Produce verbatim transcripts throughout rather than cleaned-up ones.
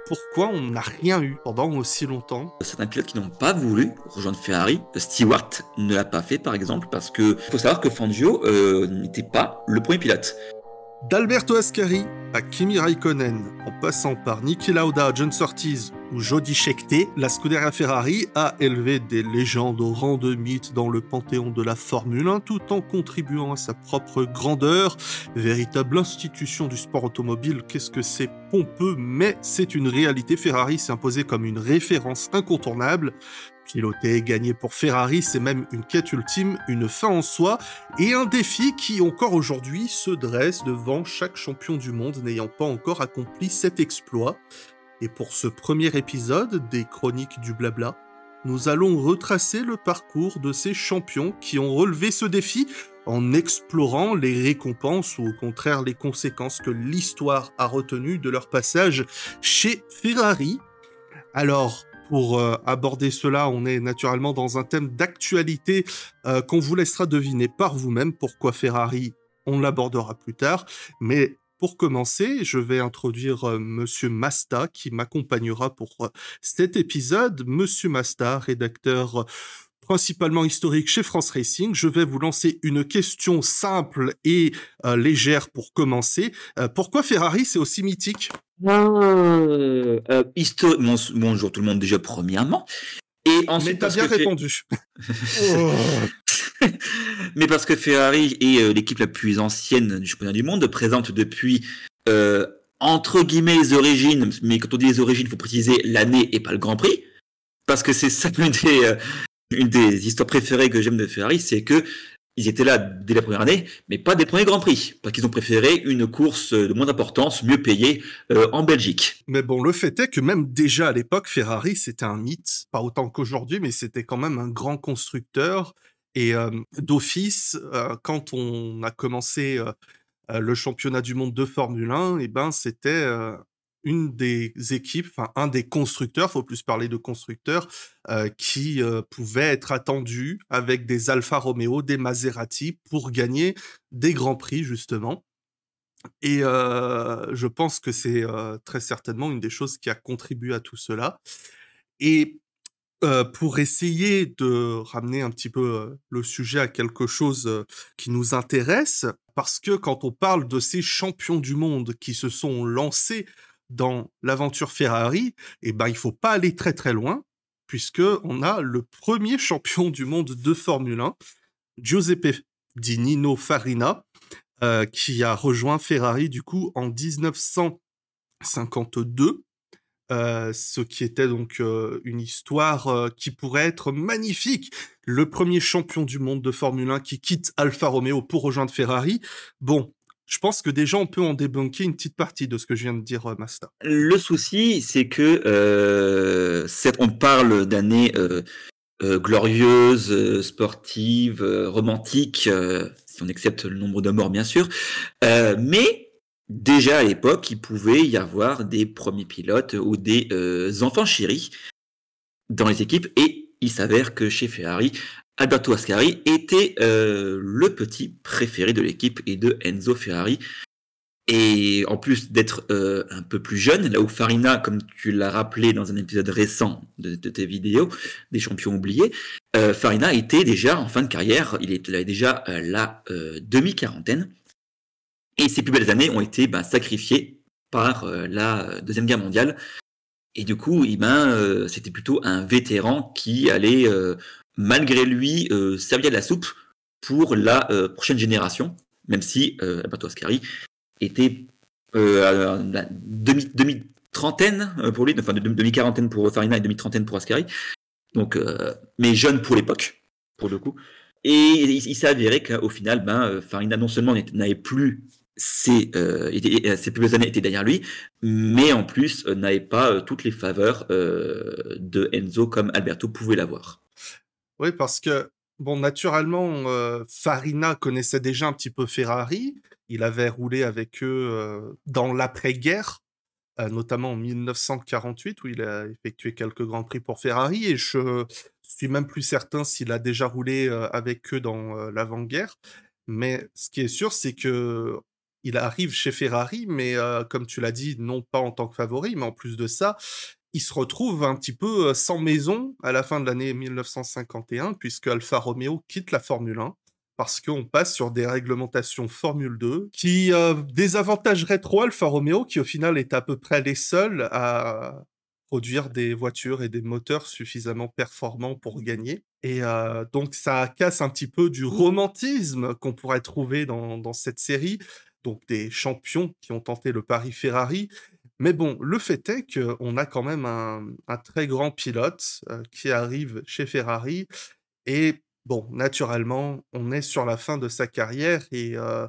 pourquoi on n'a rien eu pendant aussi longtemps? Certains pilotes qui n'ont pas voulu rejoindre Ferrari, Stewart ne l'a pas fait par exemple parce que faut savoir que Fangio euh, n'était pas le premier pilote. D'Alberto Ascari à Kimi Raikkonen, en passant par Niki Lauda, John Surtees ou Jody Scheckter, la Scuderia Ferrari a élevé des légendes au rang de mythes dans le panthéon de la Formule un tout en contribuant à sa propre grandeur. Véritable institution du sport automobile, qu'est-ce que c'est pompeux, mais c'est une réalité. Ferrari s'est imposé comme une référence incontournable. Piloter et gagner pour Ferrari, c'est même une quête ultime, une fin en soi, et un défi qui encore aujourd'hui se dresse devant chaque champion du monde n'ayant pas encore accompli cet exploit. Et pour ce premier épisode des Chroniques du Blabla, nous allons retracer le parcours de ces champions qui ont relevé ce défi en explorant les récompenses ou au contraire les conséquences que l'histoire a retenues de leur passage chez Ferrari. Alors, pour euh, aborder cela, on est naturellement dans un thème d'actualité euh, qu'on vous laissera deviner par vous-même. Pourquoi Ferrari, on l'abordera plus tard. Mais pour commencer, je vais introduire euh, Monsieur Masta qui m'accompagnera pour euh, cet épisode. Monsieur Masta, rédacteur euh, principalement historique chez France Racing. Je vais vous lancer une question simple et euh, légère pour commencer. Euh, pourquoi Ferrari, c'est aussi mythique? Euh, euh, histo- bon, bonjour tout le monde déjà premièrement. Et ensuite Mais t'as parce bien que Fe- répondu. Oh. mais parce que Ferrari est euh, l'équipe la plus ancienne du championnat du monde, présente depuis euh, entre guillemets les origines, mais quand on dit les origines, il faut préciser l'année et pas le Grand Prix, parce que c'est ça une des, euh, une des histoires préférées que j'aime de Ferrari, c'est que ils étaient là dès la première année, mais pas des premiers Grands Prix, parce qu'ils ont préféré une course de moins d'importance, mieux payée, euh, en Belgique. Mais bon, le fait est que même déjà à l'époque, Ferrari, c'était un mythe, pas autant qu'aujourd'hui, mais c'était quand même un grand constructeur. Et euh, d'office, euh, quand on a commencé euh, euh, le championnat du monde de Formule un, et ben, c'était euh, une des équipes, enfin un des constructeurs, faut plus parler de constructeurs, euh, qui euh, pouvait être attendu avec des Alfa Romeo, des Maserati pour gagner des grands prix justement. Et euh, je pense que c'est euh, très certainement une des choses qui a contribué à tout cela. Et euh, pour essayer de ramener un petit peu euh, le sujet à quelque chose euh, qui nous intéresse, parce que quand on parle de ces champions du monde qui se sont lancés dans l'aventure Ferrari, eh ben il faut pas aller très très loin, puisque on a le premier champion du monde de Formule un, Giuseppe Di Nino Farina, euh, qui a rejoint Ferrari du coup en dix-neuf cent cinquante-deux, euh, ce qui était donc euh, une histoire euh, qui pourrait être magnifique. Le premier champion du monde de Formule un qui quitte Alfa Romeo pour rejoindre Ferrari. Bon, je pense que déjà on peut en débunker une petite partie de ce que je viens de dire, euh, Masta. Le souci, c'est que euh, c'est- on parle d'années euh, euh, glorieuses, euh, sportives, euh, romantiques, euh, si on accepte le nombre de morts bien sûr, euh, mais déjà à l'époque, il pouvait y avoir des premiers pilotes ou des euh, enfants chéris dans les équipes, et il s'avère que chez Ferrari, Alberto Ascari était euh, le petit préféré de l'équipe et de Enzo Ferrari. Et en plus d'être euh, un peu plus jeune, là où Farina, comme tu l'as rappelé dans un épisode récent de, de tes vidéos, des champions oubliés, euh, Farina était déjà en fin de carrière, il était déjà euh, la euh, demi-quarantaine, et ses plus belles années ont été ben, sacrifiées par euh, la Deuxième Guerre mondiale. Et du coup, eh ben, euh, c'était plutôt un vétéran qui allait, euh, malgré lui, euh, servir de la soupe pour la euh, prochaine génération, même si euh, Alberto Ascari était euh, à la demi, demi-trentaine pour lui, enfin demi-quarantaine pour Farina et demi-trentaine pour Ascari, donc, euh, mais jeune pour l'époque, pour le coup. Et il, il s'est avéré qu'au final, ben, Farina non seulement n'avait plus ses, euh, était, ses plus belles années étaient derrière lui, mais en plus euh, n'avait pas euh, toutes les faveurs euh, de Enzo comme Alberto pouvait l'avoir. Oui, parce que, bon, naturellement, euh, Farina connaissait déjà un petit peu Ferrari. Il avait roulé avec eux euh, dans l'après-guerre, euh, notamment en mille neuf cent quarante-huit, où il a effectué quelques grands prix pour Ferrari, et je suis même plus certain s'il a déjà roulé euh, avec eux dans euh, l'avant-guerre. Mais ce qui est sûr, c'est que il arrive chez Ferrari, mais euh, comme tu l'as dit, non pas en tant que favori, mais en plus de ça, il se retrouve un petit peu euh, sans maison à la fin de l'année mille neuf cent cinquante et un, puisque Alfa Romeo quitte la Formule un, parce qu'on passe sur des réglementations Formule deux, qui euh, désavantageraient trop Alfa Romeo, qui au final est à peu près les seuls à produire des voitures et des moteurs suffisamment performants pour gagner. Et euh, donc ça casse un petit peu du romantisme qu'on pourrait trouver dans, dans cette série, donc des champions qui ont tenté le pari Ferrari. Mais bon, le fait est qu'on a quand même un, un très grand pilote euh, qui arrive chez Ferrari. Et bon, naturellement, on est sur la fin de sa carrière et euh,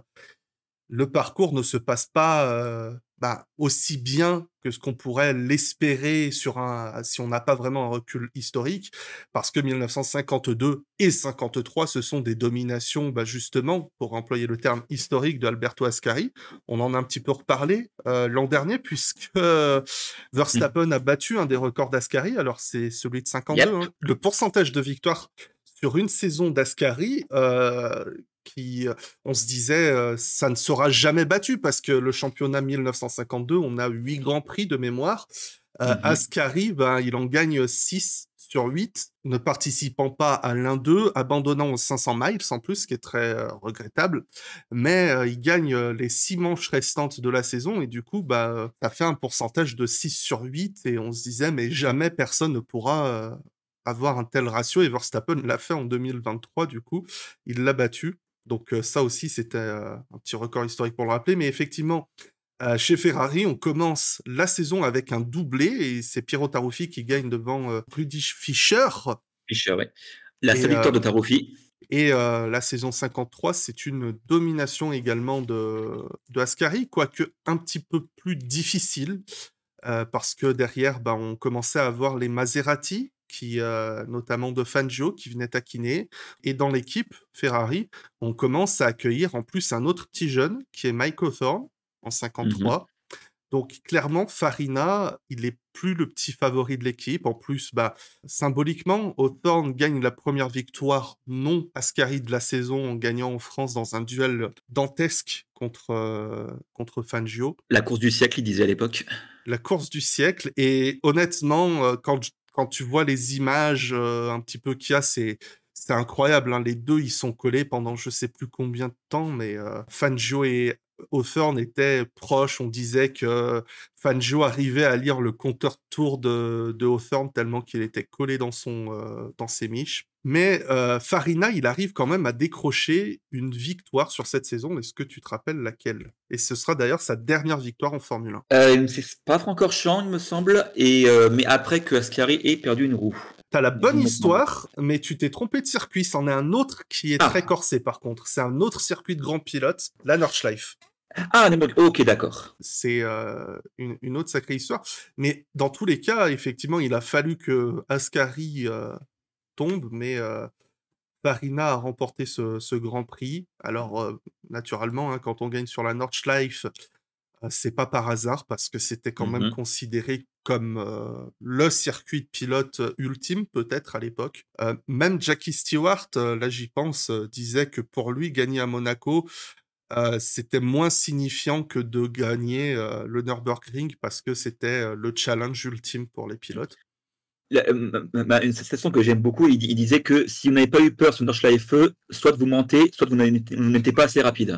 le parcours ne se passe pas euh, bah, aussi bien que ce qu'on pourrait l'espérer sur un, si on n'a pas vraiment un recul historique, parce que mille neuf cent cinquante-deux et cinquante-trois, ce sont des dominations, bah, justement, pour employer le terme historique de Alberto Ascari. On en a un petit peu reparlé euh, l'an dernier, puisque euh, Verstappen a battu un des records d'Ascari, alors c'est celui de cinquante-deux. Yep. Hein. Le pourcentage de victoires sur une saison d'Ascari, euh, qui, euh, on se disait, euh, ça ne sera jamais battu parce que le championnat mille neuf cent cinquante-deux, on a huit grands prix de mémoire. Euh, Mhm. Ascari, ben, il en gagne six sur huit, ne participant pas à l'un d'eux, abandonnant aux cinq cents miles en plus, ce qui est très euh, regrettable. Mais euh, il gagne euh, les six manches restantes de la saison et du coup, bah, ça fait un pourcentage de six sur huit et on se disait, mais jamais personne ne pourra euh, avoir un tel ratio. Et Verstappen l'a fait en deux mille vingt-trois, du coup, il l'a battu. Donc euh, ça aussi, c'était euh, un petit record historique pour le rappeler. Mais effectivement, euh, chez Ferrari, on commence la saison avec un doublé et c'est Piero Taruffi qui gagne devant euh, Rudi Fischer. Fischer, ouais. La Et, seule victoire euh, de Taruffi. et euh, la saison cinquante-trois, c'est une domination également de, de Ascari, quoique un petit peu plus difficile, euh, parce que derrière, ben, on commençait à avoir les Maserati, qui, euh, notamment de Fangio, qui venait taquiner. Et dans l'équipe Ferrari, on commence à accueillir en plus un autre petit jeune, qui est Mike Hawthorne, en Mhm. cinquante-trois. Donc clairement, Farina, il est plus le petit favori de l'équipe. En plus, bah, symboliquement, Hawthorne gagne la première victoire non Ascari de la saison en gagnant en France dans un duel dantesque contre, euh, contre Fangio. La course du siècle, il disait à l'époque. La course du siècle. Et honnêtement, euh, quand, quand tu vois les images euh, un petit peu qu'il y a, c'est, c'est incroyable. Hein. Les deux, ils sont collés pendant je sais plus combien de temps, mais euh, Fangio et Hawthorne étaient proches. On disait que Fangio arrivait à lire le compteur de tour de, de Hawthorne tellement qu'il était collé dans, son, euh, dans ses miches. Mais euh, Farina, il arrive quand même à décrocher une victoire sur cette saison. Est-ce que tu te rappelles laquelle? Et ce sera d'ailleurs sa dernière victoire en Formule un. Euh, c'est pas Francorchamps, il me semble, et, euh, mais après que Ascari ait perdu une roue. T'as la bonne Remonte-moi. histoire, mais tu t'es trompé de circuit. C'en est un autre qui est Ah. très corsé par contre. C'est un autre circuit de grand pilote, la Nordschleife. Ah, ok, d'accord. C'est euh, une, une autre sacrée histoire. Mais dans tous les cas, effectivement, il a fallu que Ascari euh, tombe, mais euh, Farina a remporté ce, ce Grand Prix. Alors, euh, naturellement, hein, quand on gagne sur la Nordschleife, euh, c'est pas par hasard, parce que c'était quand même Mhm. considéré comme euh, le circuit de pilote ultime, peut-être, à l'époque. Euh, même Jackie Stewart, euh, là j'y pense, euh, disait que pour lui, gagner à Monaco, euh, c'était moins signifiant que de gagner euh, le Nürburgring, parce que c'était euh, le challenge ultime pour les pilotes. La- euh, ma- ma- une citation que j'aime beaucoup, il, il disait que si vous n'avez pas eu peur sur Nordschleife, soit vous mentez, soit vous n'avez- vous n'étiez pas assez rapide.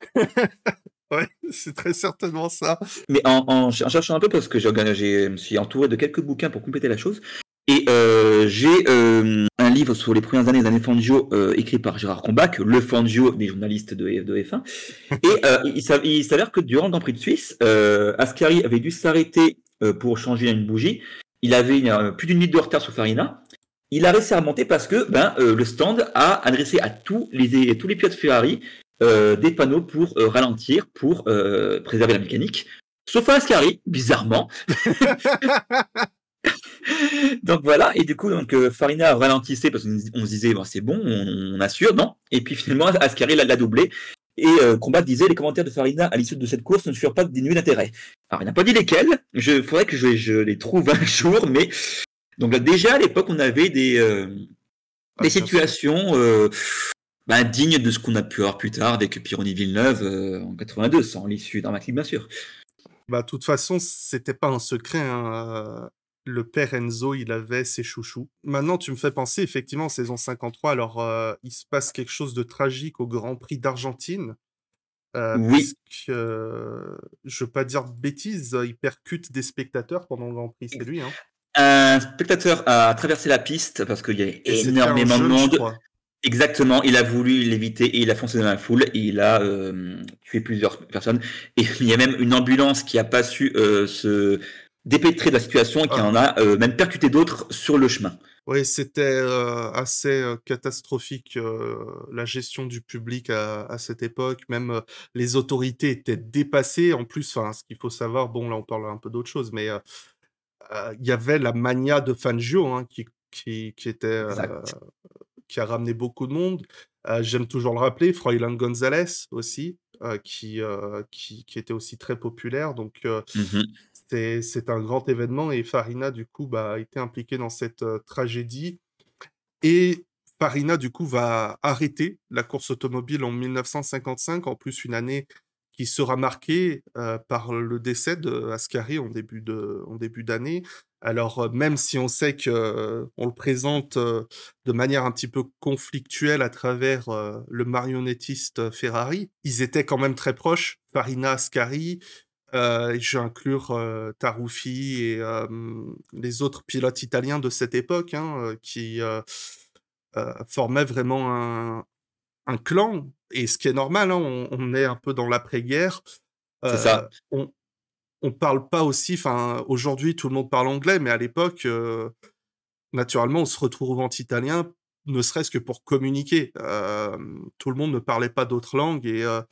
Ouais, c'est très certainement ça. Mais en, en, en cherchant un peu, parce que j'ai, j'ai- je me suis entouré de quelques bouquins pour compléter la chose, et euh, j'ai euh, un livre sur les premières années des années Fangio euh, écrit par Gérard Combach, le Fangio des journalistes de, de F un. Et euh, il, s'av- il s'avère que durant le Grand Prix de Suisse, euh, Ascari avait dû s'arrêter euh, pour changer une bougie. Il avait une, euh, plus d'une minute de retard sur Farina. Il a réussi à remonter parce que ben, euh, le stand a adressé à tous les, tous les pilotes Ferrari euh, des panneaux pour euh, ralentir, pour euh, préserver la mécanique. Sauf à Ascari, bizarrement. Donc voilà, et du coup, donc, euh, Farina ralentissait parce qu'on on se disait, bon, c'est bon, on, on assure, non. Et puis finalement, Ascari l'a, l'a doublé. Et euh, Combat disait, les commentaires de Farina à l'issue de cette course ne furent pas dénués d'intérêt. Alors, il n'a pas dit lesquels, il faudrait que je, je les trouve un jour, mais. Donc là, déjà, à l'époque, on avait des, euh, Ah, des bien sûr. situations. Euh, bah, digne de ce qu'on a pu avoir plus tard avec Pironi Villeneuve euh, en quatre-vingt-deux, sans l'issue dramatique bien sûr. Bah, de toute façon, c'était pas un secret, hein, heu, le père Enzo, il avait ses chouchous. Maintenant, tu me fais penser effectivement saison cinquante-trois, alors, heu, il se passe quelque chose de tragique au Grand Prix d'Argentine, heu, Oui, puisque, heu, je veux pas dire de bêtises, il percute des spectateurs pendant le Grand Prix, c'est lui, hein? un spectateur a traversé la piste parce qu'il y avait Et c'était un énormément de jeune, je monde. crois. Exactement, il a voulu l'éviter et il a foncé dans la foule et il a euh, tué plusieurs personnes. Et il y a même une ambulance qui a pas su euh, se dépêtrer de la situation et qui Ah, en a euh, même percuté d'autres sur le chemin. oui, c'était, heu, assez, heu, catastrophique, heu, la gestion du public à à cette époque. Même, heu, les autorités étaient dépassées. En plus, enfin, ce qu'il faut savoir, bon, là, on parle un peu d'autre chose, mais, heu heu, il y avait la mania de Fangio, hein, qui qui qui était, heu, Exact. qui a ramené beaucoup de monde. Heu, j'aime toujours le rappeler, Froilán González aussi, heu, qui, heu, qui qui était aussi très populaire. Donc, heu, Mhm. c'est c'est un grand événement et Farina, du coup, bah, a été impliqué dans cette, heu, tragédie. Et Farina, du coup, va arrêter la course automobile en mille neuf cent cinquante-cinq, en plus une année qui sera marquée, heu, par le décès d'Ascari en début de en début d'année. Alors, heu, même si on sait que, heu, on le présente, heu, de manière un petit peu conflictuelle à travers, heu, le marionnettiste Ferrari, ils étaient quand même très proches, Farina, Ascari, heu, et je vais inclure, heu, Taruffi et hem, les autres pilotes italiens de cette époque, hein, heu, qui, heu heu, formaient vraiment un un clan. Et ce qui est normal, hein, on on est un peu dans l'après-guerre. C'est Heu, ça. on on parle pas aussi, enfin, aujourd'hui, tout le monde parle anglais, mais à l'époque, heu, naturellement, on se retrouve en italien, ne serait-ce que pour communiquer. Hem, tout le monde ne parlait pas d'autres langues et heu,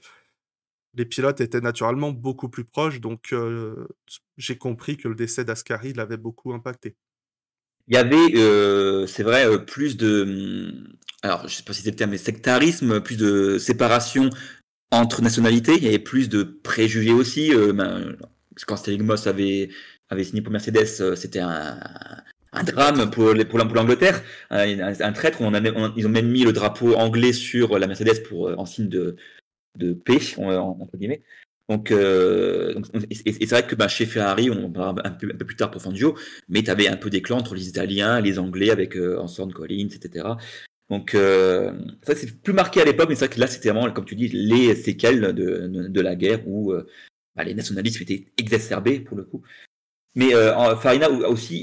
les pilotes étaient naturellement beaucoup plus proches, donc heu, j'ai compris que le décès d'Ascari l'avait beaucoup impacté. Il y avait, euh, c'est vrai, euh, plus de, hum, alors je sais pas si c'est le terme, mais sectarisme, plus de séparation entre nationalités. Il y avait plus de préjugés aussi. Euh, ben, quand Stig Moss avait, avait signé pour Mercedes, euh, c'était un, un Un drame traître. pour, les- pour, l'Ang- pour l'Angleterre. Un, un, un traître. On a même- on- ils ont même mis le drapeau anglais sur la Mercedes pour, euh, en signe de, de paix, en- entre guillemets. Donc, euh, donc, et, et c'est vrai que bah, chez Ferrari, on en parlera un peu, un peu plus tard pour Fangio, mais tu avais un peu des clans entre les Italiens, les Anglais avec euh, Anson Collins, et cetera. Donc, euh, ça c'est plus marqué à l'époque, mais c'est vrai que là, c'était vraiment, comme tu dis, les séquelles de, de, de la guerre où euh, bah, les nationalismes étaient exacerbés pour le coup. Mais euh, en- Farina a aussi,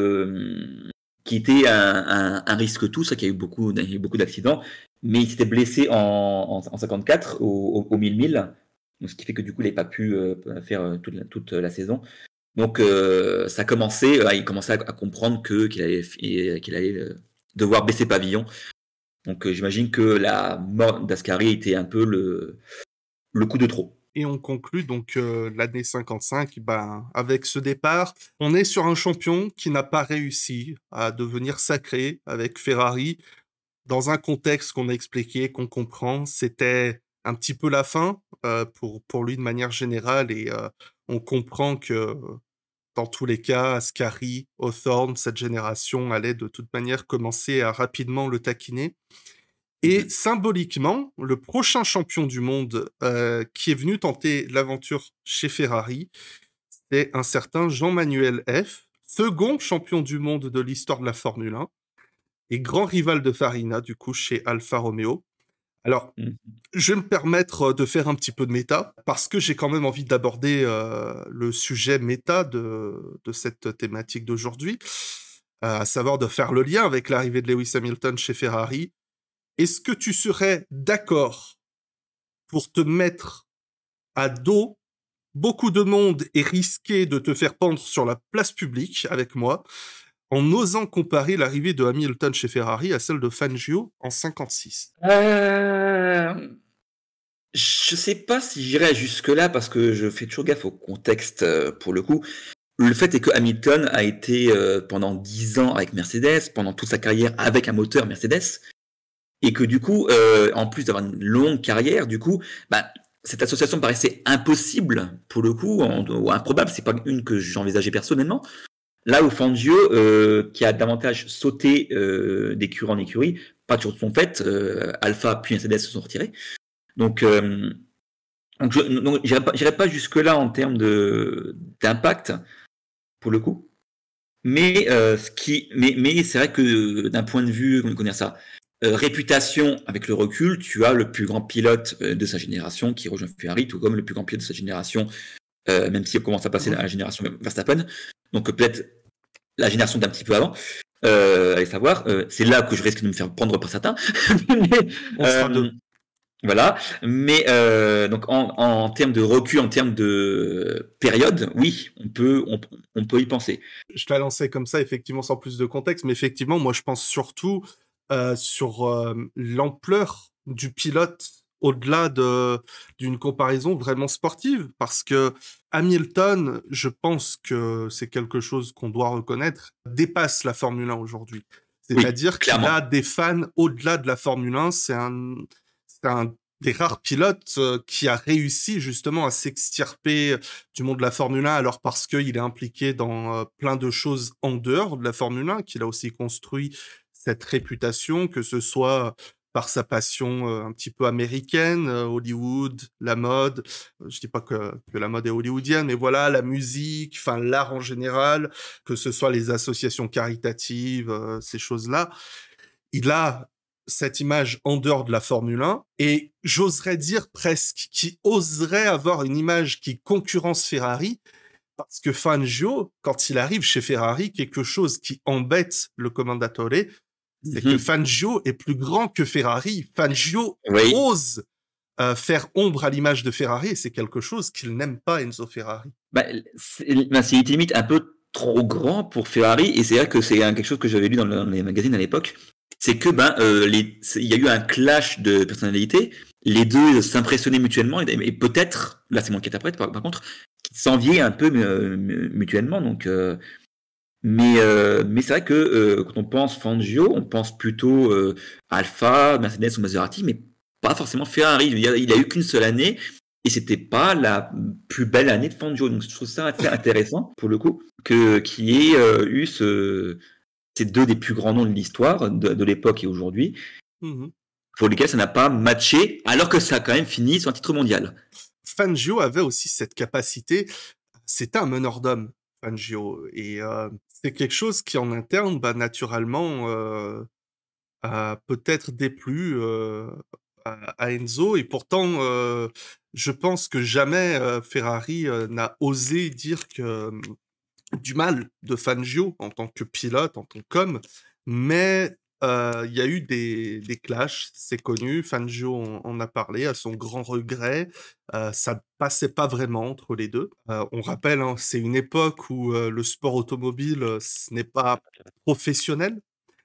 euh, qui était un, un, un risque tout, ça, qu'il y a eu beaucoup, il y a eu beaucoup d'accidents, mais il s'était blessé en, en, en cinquante-quatre au, au, au mille milles, donc ce qui fait que du coup, il n'avait pas pu euh, faire euh, toute la, toute la saison. Donc, euh, ça commençait, euh, il commençait à, à comprendre que qu'il allait, qu'il allait euh, devoir baisser pavillon. Donc, euh, j'imagine que la mort d'Ascari était un peu le, le coup de trop. Et on conclut donc euh, l'année cinquante-cinq, ben, avec ce départ. On est sur un champion qui n'a pas réussi à devenir sacré avec Ferrari, dans un contexte qu'on a expliqué, qu'on comprend. C'était un petit peu la fin euh, pour, pour lui de manière générale et euh, on comprend que dans tous les cas, Ascari, Hawthorne, cette génération allait de toute manière commencer à rapidement le taquiner. Et Mhm. symboliquement, le prochain champion du monde euh, qui est venu tenter l'aventure chez Ferrari, c'est un certain Jean-Manuel F, second champion du monde de l'histoire de la Formule un et grand rival de Farina, du coup, chez Alfa Romeo. Alors, Mhm. je vais me permettre de faire un petit peu de méta, parce que j'ai quand même envie d'aborder euh, le sujet méta de, de cette thématique d'aujourd'hui, euh, à savoir de faire le lien avec l'arrivée de Lewis Hamilton chez Ferrari. Est-ce que tu serais d'accord pour te mettre à dos beaucoup de monde et risquer de te faire pendre sur la place publique avec moi en osant comparer l'arrivée de Hamilton chez Ferrari à celle de Fangio en cinquante-six? Euh, Je sais pas si j'irais jusque-là parce que je fais toujours gaffe au contexte euh, pour le coup. Le fait est que Hamilton a été euh, pendant dix ans avec Mercedes, pendant toute sa carrière avec un moteur Mercedes, et que du coup, euh, en plus d'avoir une longue carrière, du coup, bah, cette association paraissait impossible pour le coup, en- ou improbable. C'est pas une que j'envisageais personnellement, Là où Fangio, euh, qui a davantage sauté euh, d'écurie en écurie, pas toujours de son fait, euh, Alpha puis Mercedes se sont retirés. Donc, euh, donc je n'irai pas, j'irai pas jusque-là en termes de, d'impact, pour le coup. Mais, euh, ce qui, mais, mais c'est vrai que d'un point de vue, comment dire ça, euh, réputation avec le recul, tu as le plus grand pilote euh, de sa génération qui rejoint Ferrari, tout comme le plus grand pilote de sa génération, euh, même si on commence à passer à la génération Verstappen. Donc euh, peut-être la génération d'un petit peu avant. Euh, allez savoir, euh, c'est là que je risque de me faire prendre par certains. mais, On sera euh, deux. voilà, mais euh, donc en, en termes de recul, en termes de période, oui, on peut, on, on peut y penser. Je te l'ai lancé comme ça, effectivement, sans plus de contexte, mais effectivement, moi, je pense surtout euh, sur euh, l'ampleur du pilote au-delà de, d'une comparaison vraiment sportive, parce que Hamilton, je pense que c'est quelque chose qu'on doit reconnaître, dépasse la Formule un aujourd'hui. Oui, C'est-à-dire qu'il a clairement. des fans au-delà de la Formule un, c'est un, c'est un des rares pilotes euh, qui a réussi justement à s'extirper du monde de la Formule un, alors parce qu'il est impliqué dans euh, plein de choses en dehors de la Formule un, qu'il a aussi construit cette réputation, que ce soit par sa passion euh, un petit peu américaine, euh, Hollywood, la mode. Je dis pas que, que la mode est hollywoodienne, mais voilà, la musique, enfin l'art en général, que ce soit les associations caritatives, euh, ces choses-là. Il a cette image en dehors de la Formule un et j'oserais dire presque qu'il oserait avoir une image qui concurrence Ferrari parce que Fangio, quand il arrive chez Ferrari, quelque chose qui embête le commendatore, c'est que Mhm. Fangio est plus grand que Ferrari. Fangio Oui, ose euh, faire ombre à l'image de Ferrari et c'est quelque chose qu'il n'aime pas, Enzo Ferrari. bah, c'est, bah, c'est limite un peu trop grand pour Ferrari, et c'est vrai que c'est quelque chose que j'avais lu dans, le- dans les magazines à l'époque, c'est que ben euh, les, il y a eu un clash de personnalités, les deux s'impressionnaient mutuellement, et, et peut-être, là c'est moi qui interprète par, par contre, qu'ils s'enviaient un peu euh, mutuellement, donc euh, mais euh, mais c'est vrai que euh, quand on pense Fangio, on pense plutôt euh, Alpha, Mercedes ou Maserati, mais pas forcément Ferrari. Il a, il a eu qu'une seule année et c'était pas la plus belle année de Fangio. Donc je trouve ça assez intéressant pour le coup que qu'il y ait euh, eu ce, ces deux des plus grands noms de l'histoire de, de l'époque et aujourd'hui, Mm-hmm. pour lesquels ça n'a pas matché, alors que ça a quand même fini sur un titre mondial. Fangio avait aussi cette capacité, c'était un meneur d'hommes, Fangio, et euh, c'est quelque chose qui en interne, bah, naturellement, euh, a peut-être déplu euh, à, à Enzo, et pourtant, euh, je pense que jamais euh, Ferrari euh, n'a osé dire que euh, du mal de Fangio en tant que pilote, en tant qu'homme, mais euh, il y a eu des, des clashs, c'est connu, Fangio en, en a parlé, à son grand regret, euh, ça ne passait pas vraiment entre les deux. Euh, on rappelle, hein, c'est une époque où euh, le sport automobile, euh, ce n'est pas professionnel,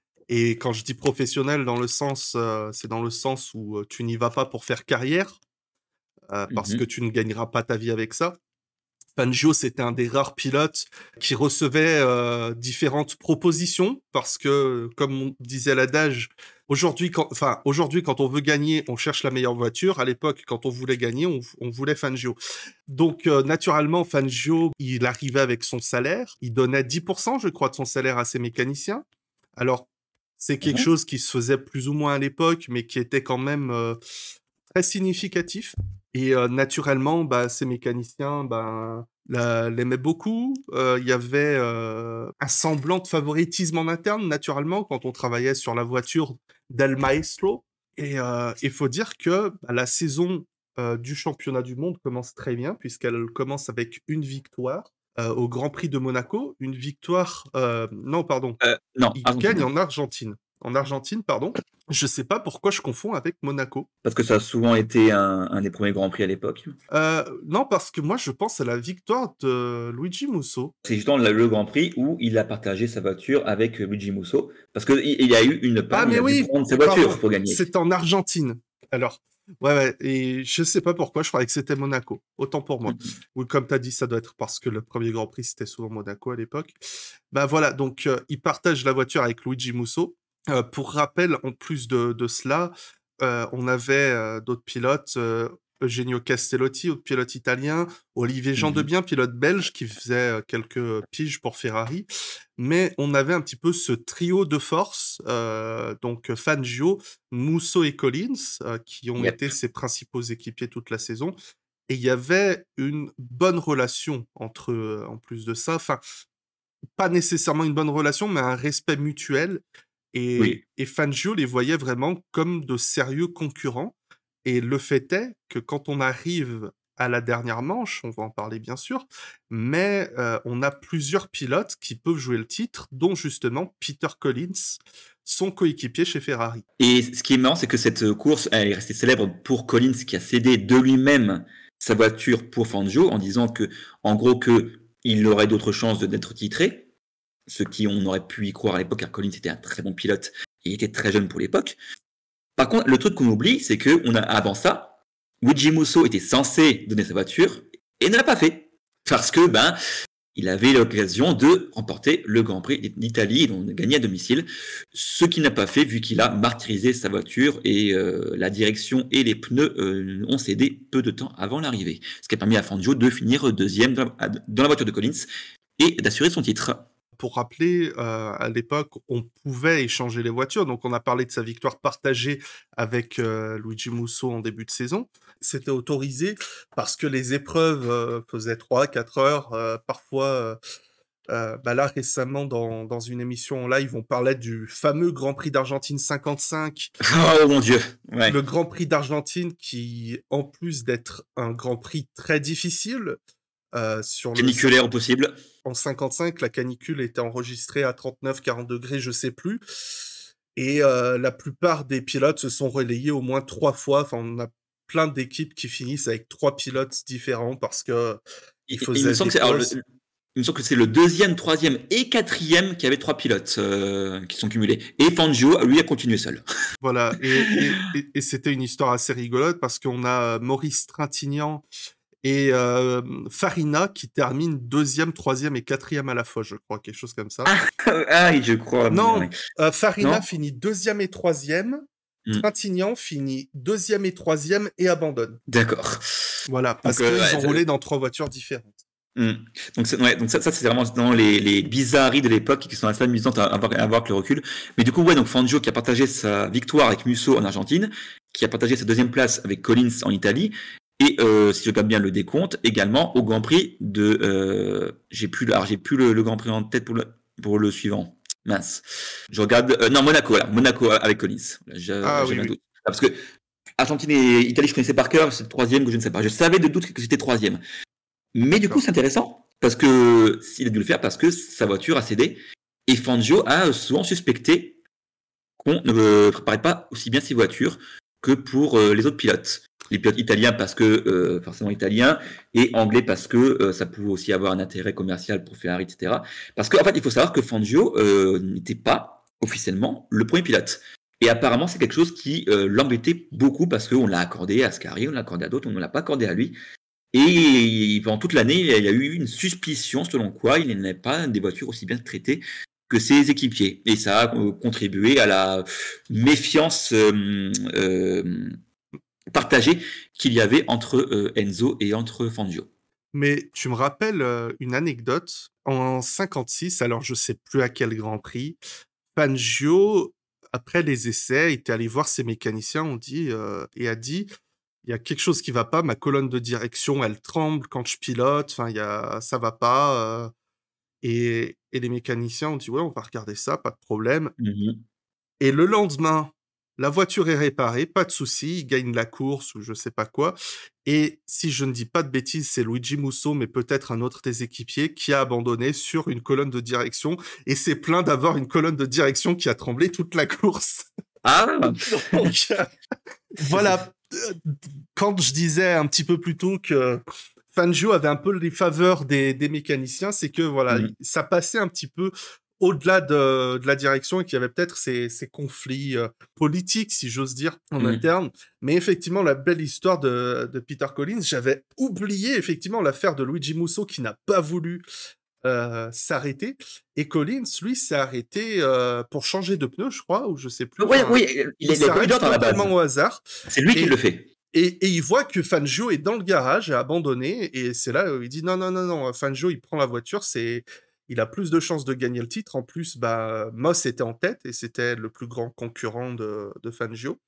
et quand je dis professionnel, dans le sens, euh, c'est dans le sens où euh, tu n'y vas pas pour faire carrière, euh, parce que Mhm. tu ne gagneras pas ta vie avec ça. Fangio, c'était un des rares pilotes qui recevait euh, différentes propositions parce que, comme on disait l'adage, aujourd'hui, quand, enfin, aujourd'hui, quand on veut gagner, on cherche la meilleure voiture. À l'époque, quand on voulait gagner, on, on voulait Fangio. Donc, euh, naturellement, Fangio, il arrivait avec son salaire. Il donnait dix pour cent, je crois, de son salaire à ses mécaniciens. Alors, c'est quelque Mhm. chose qui se faisait plus ou moins à l'époque, mais qui était quand même euh, très significatif. Et euh, naturellement, bah, ces mécaniciens bah, la- l'aimaient beaucoup. Euh, Il y avait euh, un semblant de favoritisme en interne, naturellement, quand on travaillait sur la voiture d'El Maestro. Et euh, il faut dire que bah, la saison euh, du championnat du monde commence très bien, puisqu'elle commence avec une victoire euh, au Grand Prix de Monaco. Une victoire... euh, non, pardon. Euh, non, Il gagne Argentine. en Argentine. En Argentine, pardon. Je sais pas pourquoi je confonds avec Monaco. Parce que ça a souvent été un, un des premiers grands prix à l'époque. Euh, non, parce que moi, je pense à la victoire de Luigi Musso. C'est justement le le Grand Prix où il a partagé sa voiture avec euh, Luigi Musso. Parce qu'il il y a eu une Ah, panne, il mais a dû oui, prendre sa pardon, voiture pour gagner. c'est en Argentine. Alors, ouais, ouais, et je sais pas pourquoi, je croyais que c'était Monaco. Autant pour moi. Mhm. Ou comme tu as dit, ça doit être parce que le premier Grand Prix, c'était souvent Monaco à l'époque. Bah voilà, donc euh, il partage la voiture avec Luigi Musso. Euh, pour rappel, en plus de, de cela, euh, on avait euh, d'autres pilotes. euh, Eugenio Castellotti, autre pilote italien, Olivier Mmh mh. Gendebien, pilote belge qui faisait quelques piges pour Ferrari. Mais on avait un petit peu ce trio de force, heu, donc Fangio, Musso et Collins, heu, qui ont Yep. été ses principaux équipiers toute la saison. Et il y avait une bonne relation entre eux, en plus de ça. Enfin, pas nécessairement une bonne relation, mais un respect mutuel. Et, Oui. et Fangio les voyait vraiment comme de sérieux concurrents. Et le fait est que quand on arrive à la dernière manche, on va en parler bien sûr, mais euh, on a plusieurs pilotes qui peuvent jouer le titre, dont justement Peter Collins, son coéquipier chez Ferrari. Et ce qui est marrant, c'est que cette course, elle est restée célèbre pour Collins, qui a cédé de lui-même sa voiture pour Fangio, en disant que, en gros, que il aurait d'autres chances de- d'être titré, ce qui on aurait pu y croire à l'époque, car Collins était un très bon pilote et il était très jeune pour l'époque. Par contre, le truc qu'on oublie, c'est que on a avant ça, Luigi Musso était censé donner sa voiture et ne l'a pas fait parce que ben il avait l'occasion de remporter le Grand Prix d'Italie et de gagner à domicile, ce qu'il n'a pas fait vu qu'il a martyrisé sa voiture et euh, la direction et les pneus euh, ont cédé peu de temps avant l'arrivée, ce qui a permis à Fangio de finir deuxième dans la, dans la voiture de Collins et d'assurer son titre. Pour rappeler, euh, à l'époque, on pouvait échanger les voitures. Donc, on a parlé de sa victoire partagée avec euh, Luigi Musso en début de saison. C'était autorisé parce que les épreuves euh, faisaient trois à quatre heures. Euh, parfois, euh, euh, bah là, récemment, dans, dans une émission en live, on parlait du fameux Grand Prix d'Argentine cinquante-cinq. Oh mon Dieu, ouais. Le Grand Prix d'Argentine qui, en plus d'être un Grand Prix très difficile, euh, sur le Caniculaire au possible. en cinquante-cinq, la canicule était enregistrée à trente-neuf, quarante degrés, je sais plus. Et euh, la plupart des pilotes se sont relayés au moins trois fois. Enfin, on a plein d'équipes qui finissent avec trois pilotes différents parce que ils Il, il me faisaient semble des que c'est, alors, le, pauses. il me semble que c'est le deuxième, troisième et quatrième qui avait trois pilotes euh, qui sont cumulés. Et Fangio, lui, a continué seul. Voilà. Et, et, et, et c'était une histoire assez rigolote parce qu'on a Maurice Trintignant et euh, Farina qui terminent deuxième, troisième et quatrième à la fois, je crois, quelque chose comme ça. Ah, ah je crois. Non, euh, Farina Non finit deuxième et troisième. Hmm. Trintignant finit deuxième et troisième et abandonne. D'accord. Voilà, parce Donc, euh, qu'ils ouais, ont roulé dans trois voitures différentes. Hmm. Donc, ouais, donc ça, ça c'est vraiment dans les, les bizarreries de l'époque qui sont assez amusantes à, à, voir, à voir avec le recul. Mais du coup, ouais, donc Fangio qui a partagé sa victoire avec Musso en Argentine, qui a partagé sa deuxième place avec Collins en Italie, et euh, si je regarde bien le décompte, également au Grand Prix de, euh, j'ai plus, alors j'ai plus le, le Grand Prix en tête pour le, pour le suivant. Mince. Je regarde, euh, non Monaco, voilà, Monaco avec Collins. J'ai Ah oui, un oui. doute. Parce que Argentine et Italie, je connaissais par cœur, c'est le troisième que je ne sais pas. Je savais de doute que c'était troisième. Mais du coup, c'est intéressant parce que il a dû le faire parce que sa voiture a cédé et Fangio a souvent suspecté qu'on ne préparait pas aussi bien ses voitures que pour euh, les autres pilotes. Les pilotes italiens parce que euh, forcément italiens et anglais parce que euh, ça pouvait aussi avoir un intérêt commercial pour Ferrari, et cetera. Parce qu'en en fait, il faut savoir que Fangio euh, n'était pas officiellement le premier pilote. Et apparemment, c'est quelque chose qui euh, l'embêtait beaucoup parce qu'on l'a accordé à Ascari, on l'a accordé à d'autres, on ne l'a pas accordé à lui. Et pendant toute l'année, il y a eu une suspicion selon quoi il n'avait pas des voitures aussi bien traitées que ses équipiers. Et ça a contribué à la méfiance euh, euh, partagée qu'il y avait entre euh, Enzo et entre Fangio. Mais tu me rappelles euh, une anecdote. En cinquante-six, alors je sais plus à quel Grand Prix, Fangio, après les essais, était allé voir ses mécaniciens on dit, euh, et a dit il y a quelque chose qui va pas, ma colonne de direction, elle tremble quand je pilote, enfin, il y a, ça va pas. Euh, et, et les mécaniciens ont dit, ouais, on va regarder ça, pas de problème. Mm-hmm. Et le lendemain, la voiture est réparée, pas de souci, il gagne la course ou je sais pas quoi. Et si je ne dis pas de bêtises, c'est Luigi Musso, mais peut-être un autre des équipiers, qui a abandonné sur une colonne de direction et s'est plaint d'avoir une colonne de direction qui a tremblé toute la course. Ah Donc, euh, voilà. Quand je disais un petit peu plus tôt que Fangio avait un peu les faveurs des, des mécaniciens, c'est que voilà, mm. ça passait un petit peu au-delà de, de la direction et qu'il y avait peut-être ces, ces conflits euh, politiques, si j'ose dire, en Mm. interne. Mais effectivement, la belle histoire de, de Peter Collins, j'avais oublié effectivement l'affaire de Luigi Musso qui n'a pas voulu euh, s'arrêter. Et Collins, lui, s'est arrêté euh, pour changer de pneus, je crois, ou je sais plus. Oui, Enfin, oui, il, il il a pas eu s'arrête d'ordre à la base. totalement au hasard. C'est lui qui Et, le fait. et, et il voit que Fangio est dans le garage, est abandonné, et c'est là où il dit non, non, non, non, Fangio, il prend la voiture, c'est, il a plus de chances de gagner le titre. En plus, bah, Moss était en tête, et c'était le plus grand concurrent de, de Fangio.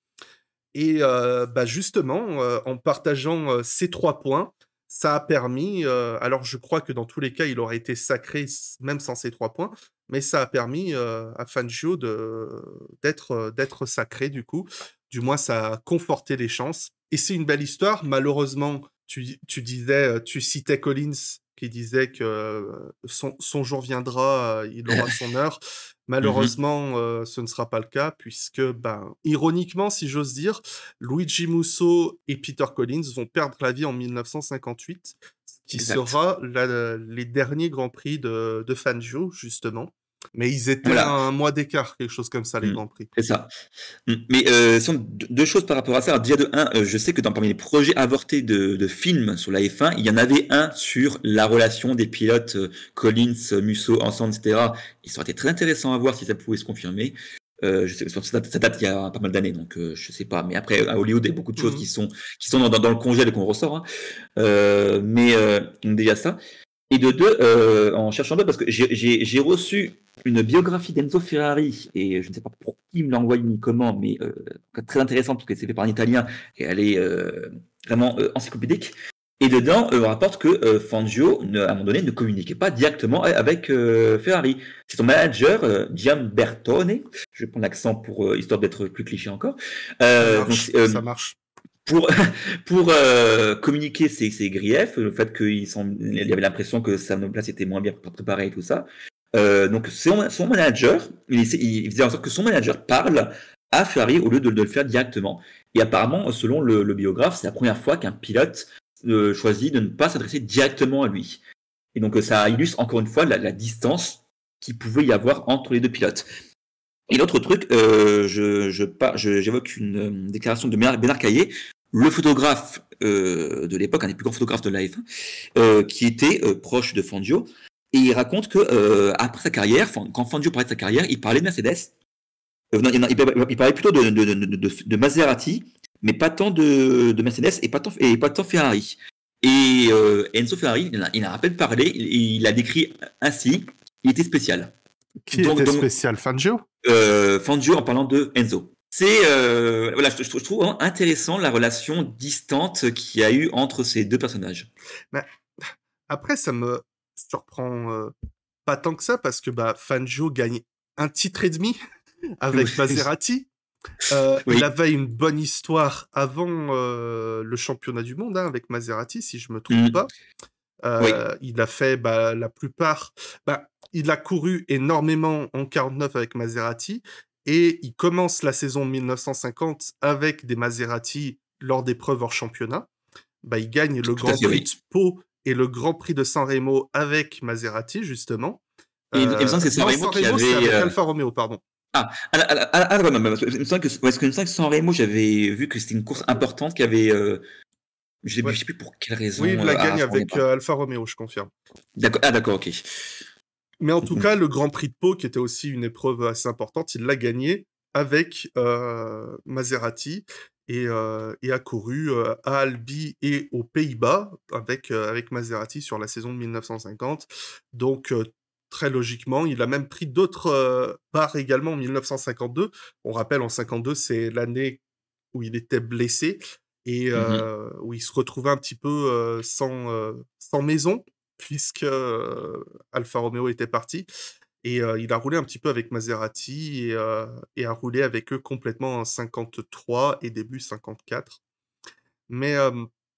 Et euh, bah, justement, euh, en partageant euh, ces trois points, ça a permis, euh, alors je crois que dans tous les cas, il aurait été sacré s- même sans ces trois points, mais ça a permis euh, à Fangio de, d'être, euh, d'être sacré du coup. Du moins, ça a conforté les chances. Et c'est une belle histoire. Malheureusement, tu, tu disais, euh, tu citais Collins qui disait que euh, son, son jour viendra, euh, il aura son heure. Mhm. Malheureusement, euh, ce ne sera pas le cas, puisque, ben, ironiquement, si j'ose dire, Luigi Musso et Peter Collins vont perdre la vie en mille neuf cent cinquante-huit, ce qui Exact. sera la- les derniers Grands Prix de, de Fangio, justement. Mais ils étaient à Voilà. un mois d'écart, quelque chose comme ça, les Mm. Grands Prix. C'est ça. Mm. Mais euh, sont deux deux choses par rapport à ça. Alors, déjà de un, euh, je sais que dans parmi les projets avortés de, de films sur la F un, il y en avait un sur la relation des pilotes euh, Collins, euh, Musso ensemble, et cetera. Il aurait été très intéressant à voir si ça pouvait se confirmer. Euh, je sais, ça, date, ça date il y a pas mal d'années, donc euh, je sais pas. Mais après, à Hollywood, il y a beaucoup de choses qui Mhm. sont qui sont dans, dans, dans le congèle et qu'on ressort. Hein. Euh, mais euh, donc déjà ça. Et de deux, euh, en cherchant d'autres, parce que j'ai- j'ai j'ai reçu une biographie d'Enzo Ferrari, et je ne sais pas pour qui me l'a envoyé ni comment, mais euh, très intéressante, parce que c'est fait par un Italien, et elle est euh, vraiment euh, encyclopédique. Et dedans, euh, on rapporte que euh, Fangio, ne- à un moment donné, ne communiquait pas directement avec euh, Ferrari. C'est son manager, euh, Gianbertone, je vais prendre l'accent pour euh, histoire d'être plus cliché encore. Ça Euh, donc, marche, c'est, euh, ça marche. pour pour euh, communiquer ses, ses griefs, le fait qu'il il y avait l'impression que sa place était moins bien préparée et tout ça. Euh, donc son, son manager, il, essa- il faisait en sorte que son manager parle à Ferrari au lieu de, de le faire directement. Et apparemment, selon le, le biographe, c'est la première fois qu'un pilote euh, choisit de ne pas s'adresser directement à lui. Et donc ça illustre encore une fois la, la distance qu'il pouvait y avoir entre les deux pilotes. Et l'autre truc, euh, je, je, par- je- j'évoque une euh, déclaration de Bernard Bernard Caillé, le photographe euh, de l'époque, un des plus grands photographes de la F un, euh, qui était euh, proche de Fangio, et il raconte que euh, après sa carrière, Fan- quand Fangio parlait de sa carrière, il parlait de Mercedes, euh, non, il, il- il parlait plutôt de, de, de, de, de Maserati, mais pas tant de, de Mercedes et pas tant, et pas tant Ferrari. Et euh, Enzo Ferrari, il en a, il en a à peine parlé, il, il l'a décrit ainsi, il était spécial. Qui Donc, était donc spécial, Fangio? euh, Fangio en parlant de Enzo. C'est euh, voilà, je, je trouve vraiment intéressant la relation distante qu'il y a eu entre ces deux personnages. Mais après, ça me surprend euh, pas tant que ça, parce que bah, Fangio gagne un titre et demi avec Oui, Maserati. Euh, il oui, avait une bonne histoire avant euh, le championnat du monde hein, avec Maserati, si je me trompe mm, pas. oui, Euh, il a fait bah, la plupart. Bah, il a couru énormément en quarante-neuf avec Maserati et il commence la saison mille neuf cent cinquante avec des Maserati lors d'épreuves hors championnat. Bah, il gagne tout, le tout à Grand fait, Prix de oui. Pau et le Grand Prix de San Remo avec Maserati, justement. Et il, il me Euh, semble que c'est San non, Remo San qui Remo, c'est avait avec euh, Alfa Romeo, pardon. ah ah, ah, ah, ah, ouais, parce que il me semble que parce que il me semble que San Remo j'avais vu que c'était une course importante qui avait euh, je sais plus Ouais. je sais plus pour quelle Oui, il raison la euh, ah gagne ça on est avec pas euh, Alfa Romeo, je confirme. d'accord ah d'accord ok. Mais en tout Mhm. cas, le Grand Prix de Pau, qui était aussi une épreuve assez importante, il l'a gagné avec euh, Maserati et, euh, et a couru euh, à Albi et aux Pays-Bas avec, euh, avec Maserati sur la saison de mille neuf cent cinquante. Donc, euh, très logiquement, il a même pris d'autres euh, parts également en mille neuf cent cinquante-deux. On rappelle, en cinquante-deux, c'est l'année où il était blessé et Mhm. euh, où il se retrouvait un petit peu euh, sans, euh, sans maison, puisque euh, Alfa Romeo était parti. Et euh, il a roulé un petit peu avec Maserati et, euh, et a roulé avec eux complètement en cinquante-trois et début cinquante-quatre. Mais euh,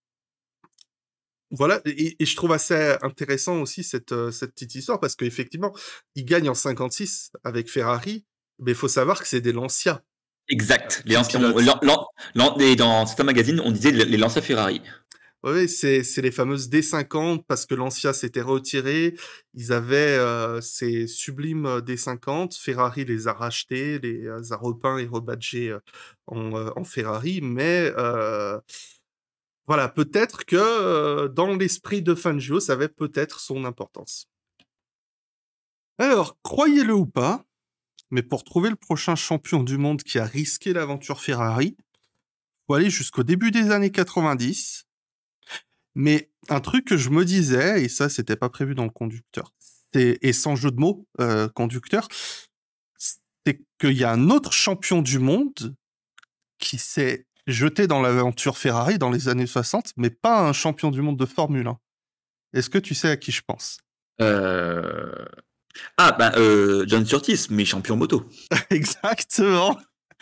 voilà, et, et je trouve assez intéressant aussi cette, euh, cette petite histoire parce qu'effectivement, il gagne en cinquante-six avec Ferrari, mais il faut savoir que c'est des Lancia euh, Exact. Les qui anciens, on- pilotent. l'an- l'an- l'an- et dans certains magazines on disait les, les Lancia Ferrari. Oui, c'est c'est les fameuses D cinquante parce que Lancia s'était retiré. Ils avaient euh, ces sublimes euh, D cinquante. Ferrari les a rachetés, les euh, a repeints et rebadgés euh, en, euh, en Ferrari. Mais euh, voilà, peut-être que euh, dans l'esprit de Fangio, ça avait peut-être son importance. Alors, croyez-le ou pas, mais pour trouver le prochain champion du monde qui a risqué l'aventure Ferrari, faut aller jusqu'au début des années quatre-vingt-dix. Mais un truc que je me disais, et ça, c'était pas prévu dans le conducteur, c'est, et sans jeu de mots, euh, conducteur, c'est qu'il y a un autre champion du monde qui s'est jeté dans l'aventure Ferrari dans les années soixante, mais pas un champion du monde de Formule un. Est-ce que tu sais à qui je pense? Euh... Ah, ben, euh, John Surtees, mais champion moto. Exactement.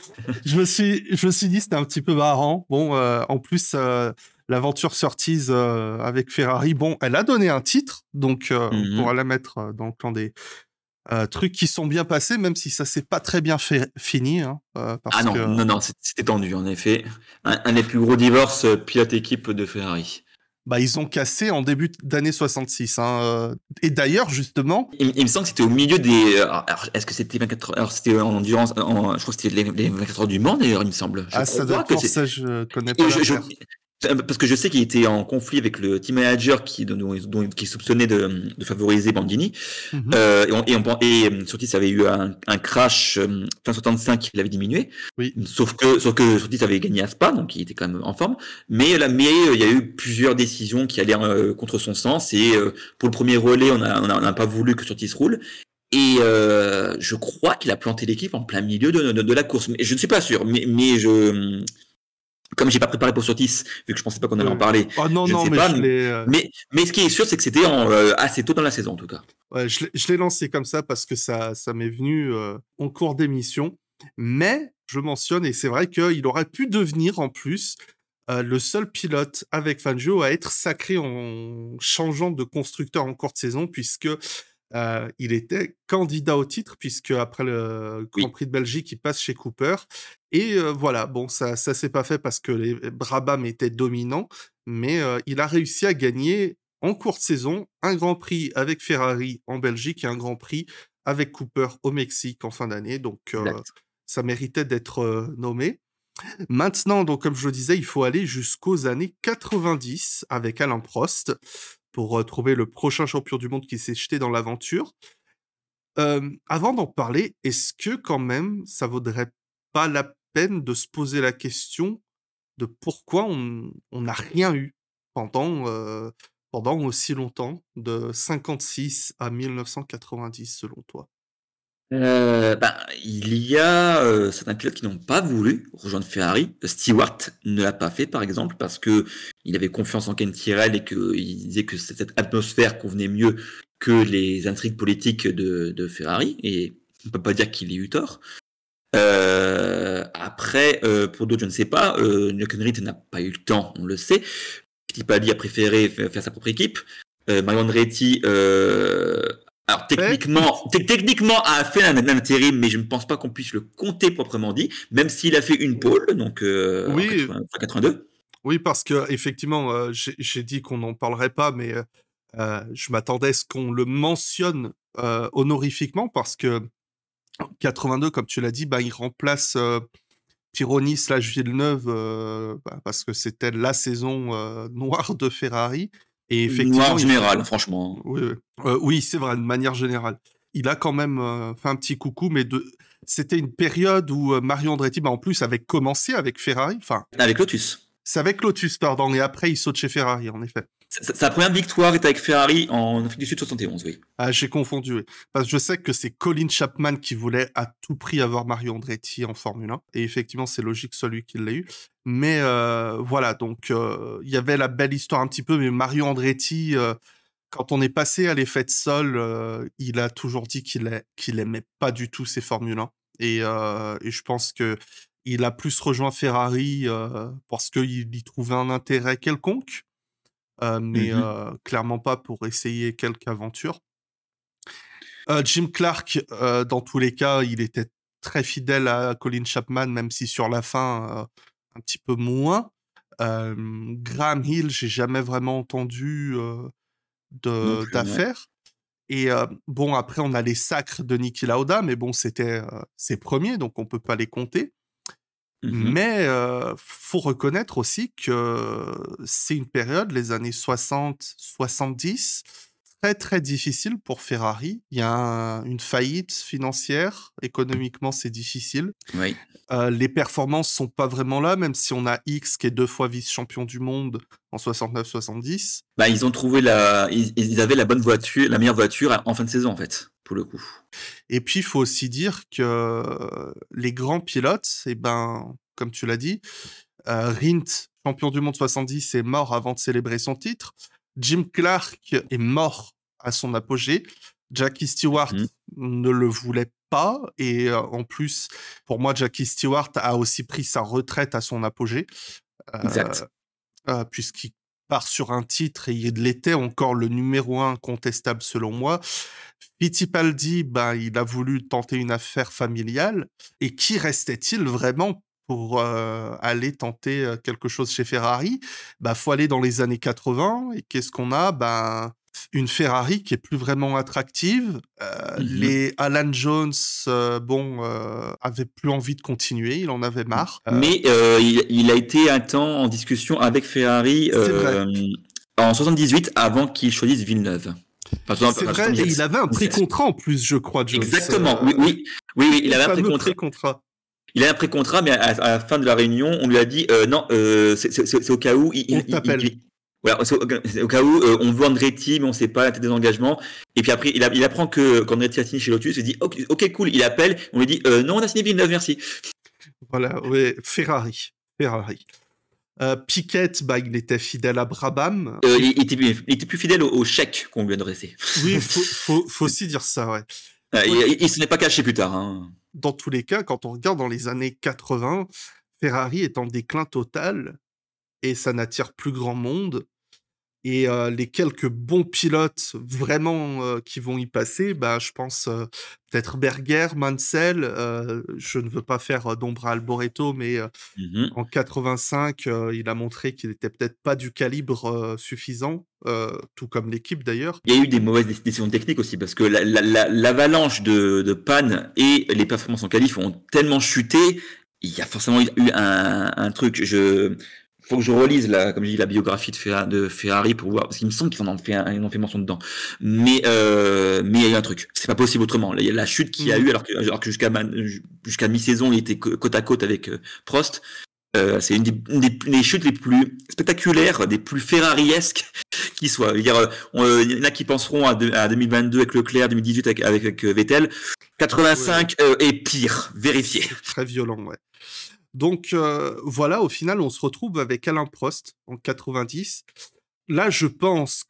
je me suis, je me suis dit c'était un petit peu marrant. Bon, euh, en plus, euh, l'aventure Surtees euh, avec Ferrari, bon, elle a donné un titre, donc euh, on Mhm. pourra la mettre euh, dans le clan des euh, trucs qui sont bien passés, même si ça s'est pas très bien fait, fini. Hein, euh, parce Ah non, que, non, non, c'est- c'était tendu, en effet. Un, un des plus gros divorces euh, pilote-équipe de Ferrari. bah, ils ont cassé en début d'année soixante-six. Hein, euh, et d'ailleurs, justement, Il, il me semble que c'était au milieu des. euh, Alors, est-ce que c'était vingt-quatre heures? Alors, c'était en endurance. En, je crois que c'était les, les vingt-quatre heures du Mans, d'ailleurs, il me semble. Je ah, ça doit crois être que pour c'est. ça, je connais pas Et je- je- l'affaire. Parce que je sais qu'il était en conflit avec le team manager qui, dont, dont- qui soupçonnait de, de favoriser Bandini. Mhm. Euh, et, on, et, on, et euh, Surtees avait eu un, un crash euh, fin soixante-cinq qui l'avait diminué. Oui. Sauf que, sauf que Surtees avait gagné à Spa, donc il était quand même en forme. Mais, là, mais euh, il y a eu plusieurs décisions qui allaient euh, contre son sens. Et euh, pour le premier relais, on n'a on a, on a pas voulu que Surtees roule. Et euh, je crois qu'il a planté l'équipe en plein milieu de, de, de la course. Mais je ne suis pas sûr. Mais, mais je, comme j'ai pas préparé pour Surtees, vu que je pensais pas qu'on allait Oui. en parler, Oh non, je ne non, sais mais pas. je l'ai. euh, Mais, mais ce qui est sûr, c'est que c'était en, euh, assez tôt dans la saison, en tout cas. Ouais, je l'ai- je l'ai lancé comme ça parce que ça, ça m'est venu euh, en cours d'émission. Mais je mentionne, et c'est vrai qu'il aurait pu devenir en plus euh, le seul pilote avec Fangio à être sacré en changeant de constructeur en cours de saison, puisque euh, il était candidat au titre, puisque après le Grand Oui. Prix de Belgique, il passe chez Cooper. Et euh, voilà, bon, ça, ça s'est pas fait parce que les Brabham étaient dominants, mais euh, il a réussi à gagner en courte saison un Grand Prix avec Ferrari en Belgique et un Grand Prix avec Cooper au Mexique en fin d'année. Donc, euh, Exact. ça méritait d'être euh, nommé. Maintenant, donc, comme je le disais, il faut aller jusqu'aux années quatre-vingt-dix avec Alain Prost pour euh, trouver le prochain champion du monde qui s'est jeté dans l'aventure. Euh, avant d'en parler, est-ce que quand même, ça vaudrait pas la peine de se poser la question de pourquoi on on n'a rien eu pendant, heu, pendant aussi longtemps, de cinquante-six à mille neuf cent quatre-vingt-dix selon toi? Euh, ben, il y a euh, certains pilotes qui n'ont pas voulu rejoindre Ferrari. Stewart ne l'a pas fait, par exemple, parce que il avait confiance en Ken Tyrrell et qu'il disait que cette atmosphère convenait mieux que les intrigues politiques de, de Ferrari. Et on ne peut pas dire qu'il ait eu tort. Euh, après, euh, pour d'autres, je ne sais pas. Euh, Hülkenried n'a pas eu le temps, on le sait. Fittipaldi a préféré fa- faire sa propre équipe. Euh, Mario Andretti, euh, alors techniquement, te- techniquement a fait un, un intérim, mais je ne pense pas qu'on puisse le compter proprement dit, même s'il a fait une pole, donc euh, en Oui, quatre-vingts enfin, quatre-vingt-deux. oui, parce qu'effectivement, heu, j'ai j'ai dit qu'on n'en parlerait pas, mais, heu heu, je m'attendais à ce qu'on le mentionne, heu, honorifiquement parce que quatre-vingt-deux, comme tu l'as dit, bah, il remplace, heu, Pironi slash Villeneuve, heu, bah, parce que c'était la saison, heu, noire de Ferrari et Noir effectivement, il faut général, franchement. oui, oui. Heu, oui, c'est vrai, de manière générale. Il a quand même, heu, fait un petit coucou, mais de c'était une période où, heu, Mario Andretti, bah, en plus, avait commencé avec Ferrari. Enfin, Avec Lotus. c'est avec Lotus, pardon, et après il saute chez Ferrari, en effet. Sa, sa première victoire est avec Ferrari en Afrique du Sud soixante et onze, oui. Ah, j'ai confondu, oui. Parce que je sais que c'est Colin Chapman qui voulait à tout prix avoir Mario Andretti en Formule un et effectivement, c'est logique, celui qui l'a eu. Mais heu, voilà, donc heu, il y avait la belle histoire un petit peu, mais Mario Andretti, heu, quand on est passé à l'effet de sol, heu, il a toujours dit qu'il ai qu'il aimait pas du tout ces Formule un et heu et je pense qu'il a plus rejoint Ferrari, heu, parce qu'il y trouvait un intérêt quelconque, heu, mais Mhm. heu, clairement pas pour essayer quelque aventure. Heu, Jim Clark, heu, dans tous les cas, il était très fidèle à Colin Chapman, même si sur la fin, heu, un petit peu moins. Hem, Graham Hill, j'ai jamais vraiment entendu, heu, Non de plus, ouais. d'affaires et heu, bon après on a les sacres de Niki Lauda, mais bon c'était, heu, ses premiers, donc on peut pas les compter. Mhm. Mais heu, faut reconnaître aussi que c'est une période, les années soixante soixante-dix, très, très difficile pour Ferrari. Il y a un- une faillite financière. Économiquement, c'est difficile. Oui. Euh, les performances sont pas vraiment là, même si on a X qui est deux fois vice-champion du monde en soixante-neuf soixante-dix. Bah, ils ont trouvé la, ils, ils avaient la bonne voiture, la meilleure voiture en fin de saison en fait, pour le coup. Et puis, il faut aussi dire que les grands pilotes, eh ben, comme tu l'as dit, euh, Rindt, champion du monde soixante-dix, est mort avant de célébrer son titre. Jim Clark est mort à son apogée. Jackie Stewart Mhm. ne le voulait pas. Et euh, en plus, pour moi, Jackie Stewart a aussi pris sa retraite à son apogée. Euh, Exact. euh, puisqu'il part sur un titre et il était encore le numéro un incontestable selon moi. Fittipaldi, ben, il a voulu tenter une affaire familiale. Et qui restait-il vraiment pour euh, aller tenter euh, quelque chose chez Ferrari? Bah, faut aller dans les années quatre-vingts. Et qu'est-ce qu'on a? Ben, une Ferrari qui est plus vraiment attractive. Euh, Mhm. Les Alan Jones, euh, bon, euh, avaient plus envie de continuer. Il en avait marre. Euh, Mais euh, il, il a été un temps en discussion avec Ferrari C'est vrai. euh, en soixante-dix-huit avant qu'il choisisse Villeneuve. Enfin, C'est enfin, vrai, et il soixante-dix-sept. avait un pré-contrat en plus, je crois, Jones. Exactement. Euh, Oui, oui, oui, oui, il le avait un fameux pré-contrat. pré-contrat. Il a un pré-contrat, mais à, à la fin de la réunion, on lui a dit euh, non, euh, c'est c'est- c'est au cas où. Il, On il- il- t'appelle. il- voilà, c'est au, c'est au cas où euh, on veut Andretti, mais on sait pas la tête des engagements. Et puis après, il, a- il apprend que qu'Andretti a signé chez Lotus. Il dit ok, ok, cool. Il appelle, on lui dit euh, non, on a signé Villeneuve, merci. Voilà, ouais, Ferrari. Ferrari. Euh, Piquet, bah, il était fidèle à Brabham. Euh, Et il, il était, plus- il était plus fidèle au, au chèque qu'on lui a adressé. oui, faut, faut, faut aussi dire ça, ouais. Euh, Quoi il, qu'il- il se n'est pas caché plus tard. Hein. Dans tous les cas, quand on regarde dans les années quatre-vingts, Ferrari est en déclin total et ça n'attire plus grand monde. Et euh, les quelques bons pilotes vraiment euh, qui vont y passer, bah, je pense euh, peut-être Berger, Mansell. Euh, je ne veux pas faire euh, d'ombre à Alboreto, mais euh, Mhm. en quatre-vingt-cinq, euh, il a montré qu'il n'était peut-être pas du calibre euh, suffisant, euh, tout comme l'équipe d'ailleurs. Il y a eu des mauvaises dé- décisions techniques aussi parce que la- la- la- l'avalanche de, de panne et les performances en qualif ont tellement chuté. Il y a forcément eu un, un truc. Je faut que je relise la, comme je dis, la biographie de, Ferra- de Ferrari pour voir parce qu'il me semble qu'ils en ont fait, un- ils en ont fait mention dedans. Mais euh, mais il y a eu un truc. C'est pas possible autrement. Là, il y a la chute qu'il y a Mhm. eu alors que, alors que jusqu'à man- jusqu'à mi-saison il était co- côte à côte avec euh, Prost. Euh, c'est une des, une des, des chutes les plus spectaculaires, des plus Ferrariesques qui soient. Je veux dire, euh, on- euh, il y en a qui penseront à, de- à deux mille vingt-deux avec Leclerc, deux mille dix-huit avec, avec, avec, euh, Vettel. quatre-vingt-cinq euh, est pire, vérifié. C'est très violent, ouais. Donc euh, voilà, au final, on se retrouve avec Alain Prost en quatre-vingt-dix. Là, je pense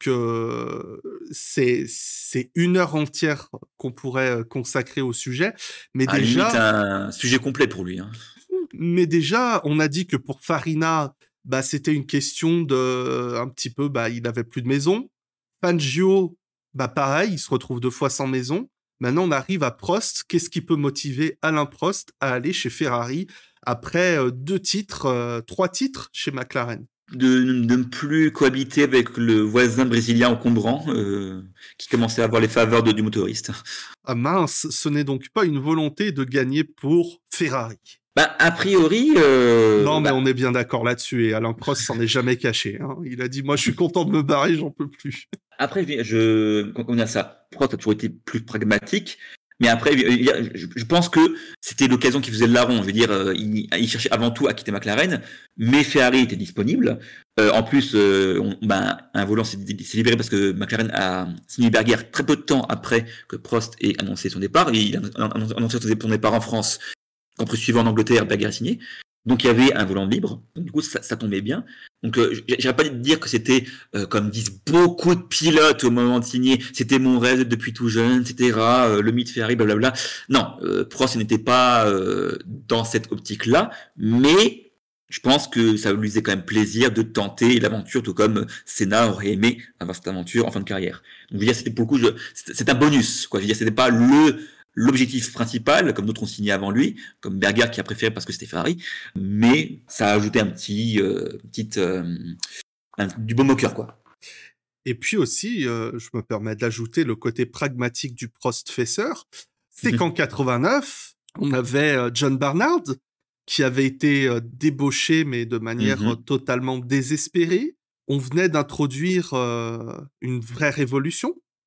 que c'est c'est une heure entière qu'on pourrait euh, consacrer au sujet, mais À la limite, déjà, un sujet complet pour lui. Hein. mais déjà, on a dit que pour Farina, bah c'était une question de un petit peu, bah il avait plus de maison. Fangio, bah pareil, il se retrouve deux fois sans maison. Maintenant, on arrive à Prost. Qu'est-ce qui peut motiver Alain Prost à aller chez Ferrari après euh, deux titres, euh, trois titres chez McLaren? De, de ne plus cohabiter avec le voisin brésilien encombrant euh, qui commençait à avoir les faveurs de, du motoriste. Ah mince, ce n'est donc pas une volonté de gagner pour Ferrari. Bah, a priori, euh, Non, mais bah, on est bien d'accord là-dessus, et Alain Prost s'en est jamais caché. Hein. Il a dit, moi, je suis content de me barrer, j'en peux plus. après, je, quand on a ça, Prost a toujours été plus pragmatique. Mais après, il y a- je je pense que c'était l'occasion qui faisait le larron. Je veux dire, euh, il, il cherchait avant tout à quitter McLaren, mais Ferrari était disponible. Euh, en plus, euh, on- ben, un volant s'est s'est libéré parce que McLaren a signé Berger très peu de temps après que Prost ait annoncé son départ. Et il a annoncé son départ en France. Quand suivant en Angleterre, Berger a signé. Donc il y avait un volant libre, donc du coup ça, ça tombait bien. Donc euh, j'irais pas dire que c'était, euh, comme disent beaucoup de pilotes au moment de signer, c'était mon rêve depuis tout jeune, et cetera. Euh, le mythe Ferrari, blablabla. Non, euh, Prost n'était pas euh, dans cette optique-là, mais je pense que ça lui faisait quand même plaisir de tenter l'aventure, tout comme Senna aurait aimé avoir cette aventure en fin de carrière. Donc je veux dire, c'était pour le coup, je, c'est, c'est un bonus, quoi. Je veux dire, c'était pas le l'objectif principal, comme d'autres ont signé avant lui, comme Berger qui a préféré parce que c'était Ferrari, mais ça a ajouté un petit, euh, petite, euh, un- du baume au cœur, quoi. Et puis aussi, euh, je me permets d'ajouter le côté pragmatique du Prost-Fesseur, c'est qu'en quatre-vingt-neuf, on avait euh, John Barnard, qui avait été euh, débauché, mais de manière euh, Mhm. totalement désespérée. On venait d'introduire euh, une vraie révolution